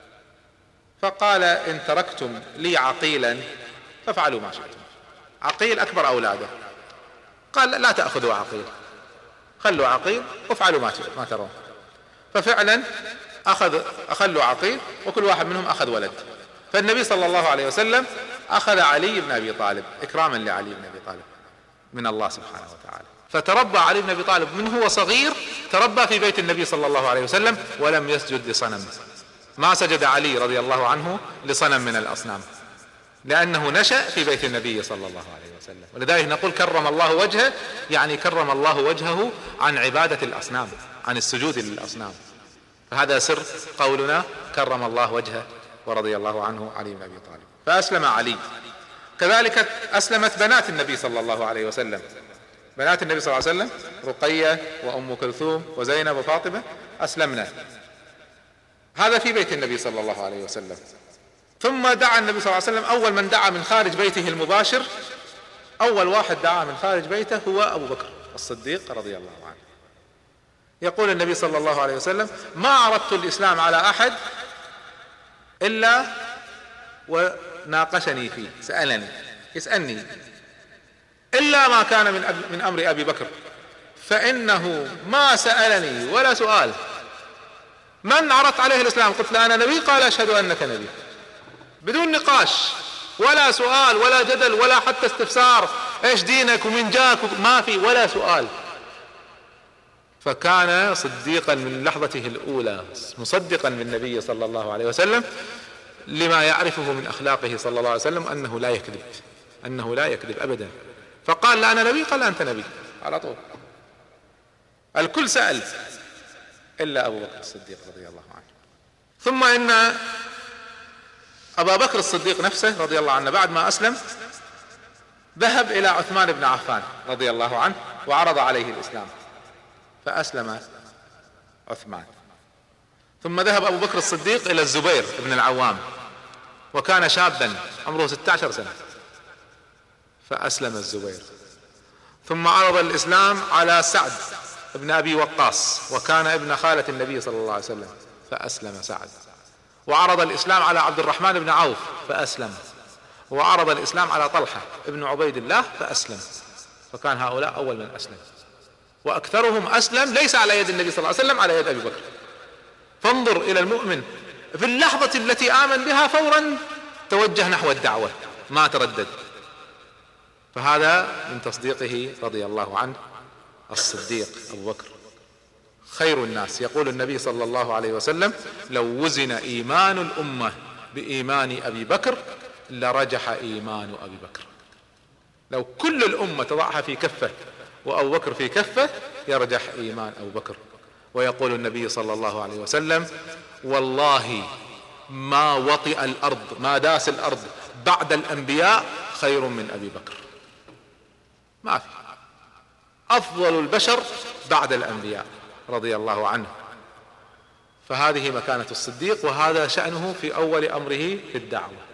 Speaker 2: فقال: إن تركتم لي عقيلا فافعلوا ما شئتم. عقيل أكبر أولاده. قال: لا تأخذوا عقيل، خلوا عقيل وافعلوا ما ترون. ففعلا أخلوا عقيل وكل واحد منهم أخذ ولد. فالنبي صلى الله عليه وسلم أخذ علي بن أبي طالب إكراما لعلي بن أبي طالب من الله سبحانه وتعالى. فتربى علي بن أبي طالب من هو صغير، تربى في بيت النبي صلى الله عليه وسلم ولم يسجد لصنم. ما سجد علي رضي الله عنه لصنم من الأصنام، لأنه نشأ في بيت النبي صلى الله عليه وسلم. ولذلك نقول كرم الله وجهه، يعني كرم الله وجهه عن عبادة الأصنام، عن السجود للأصنام. فهذا سر قولنا كرم الله وجهه ورضي الله عنه علي بن أبي طالب. فأسلم علي. كذلك أسلمت بنات النبي صلى الله عليه وسلم. بنات النبي صلى الله عليه وسلم رقية وأم كلثوم وزينب وفاطمة أسلمنا. هذا في بيت النبي صلى الله عليه وسلم. ثم دعا النبي صلى الله عليه وسلم، أول من دعا من خارج بيته المباشر، أول واحد دعا من خارج بيته هو أبو بكر الصديق رضي الله عنه. يقول النبي صلى الله عليه وسلم: ما عرضت الإسلام على أحد إلا وناقشني فيه، سألني يسألني، إلا ما كان من أمر أبي بكر، فإنه ما سألني ولا سؤال. من عرضت عليه الإسلام قلت له أنا نبي، قال أشهد أنك نبي، بدون نقاش ولا سؤال ولا جدل ولا حتى استفسار ايش دينك ومن جاك، ما في ولا سؤال. فكان صديقا من لحظته الأولى، مصدقا بالنبي صلى الله عليه وسلم لما يعرفه من أخلاقه صلى الله عليه وسلم أنه لا يكذب، أنه لا يكذب أبدا. فقال: لا أنا نبي، قال: أنت نبي على طول. الكل سأل إلا أبو بكر الصديق رضي الله عنه. ثم إن أبا بكر الصديق نفسه رضي الله عنه بعد ما أسلم ذهب إلى عثمان بن عفان رضي الله عنه وعرض عليه الإسلام فأسلم عثمان. ثم ذهب أبو بكر الصديق إلى الزبير بن العوام وكان شابا عمره 16 سنة فأسلم الزبير. ثم عرض الإسلام على سعد بن أبي وقاص وكان ابن خالة النبي صلى الله عليه وسلم فأسلم سعد. وعرض الإسلام على عبد الرحمن بن عوف فأسلم. وعرض الإسلام على طلحة ابن عبيد الله فأسلم. فكان هؤلاء أول من أسلم، وأكثرهم أسلم ليس على يد النبي صلى الله عليه وسلم، على يد أبي بكر. فانظر إلى المؤمن في اللحظة التي آمن بها فورا توجه نحو الدعوة ما تردد. فهذا من تصديقه رضي الله عنه الصديق أبو بكر خير الناس. يقول النبي صلى الله عليه وسلم: لو وزن إيمان الأمة بإيمان أبي بكر لرجح إيمان أبي بكر. لو كل الأمة تضعها في كفة وأبو بكر في كفة يرجح إيمان أبو بكر. ويقول النبي صلى الله عليه وسلم: والله ما وطئ الأرض، ما داس الأرض بعد الأنبياء خير من أبي بكر. ما في أفضل البشر بعد الأنبياء رضي الله عنه. فهذه مكانة الصديق، وهذا شأنه في أول أمره في الدعوة.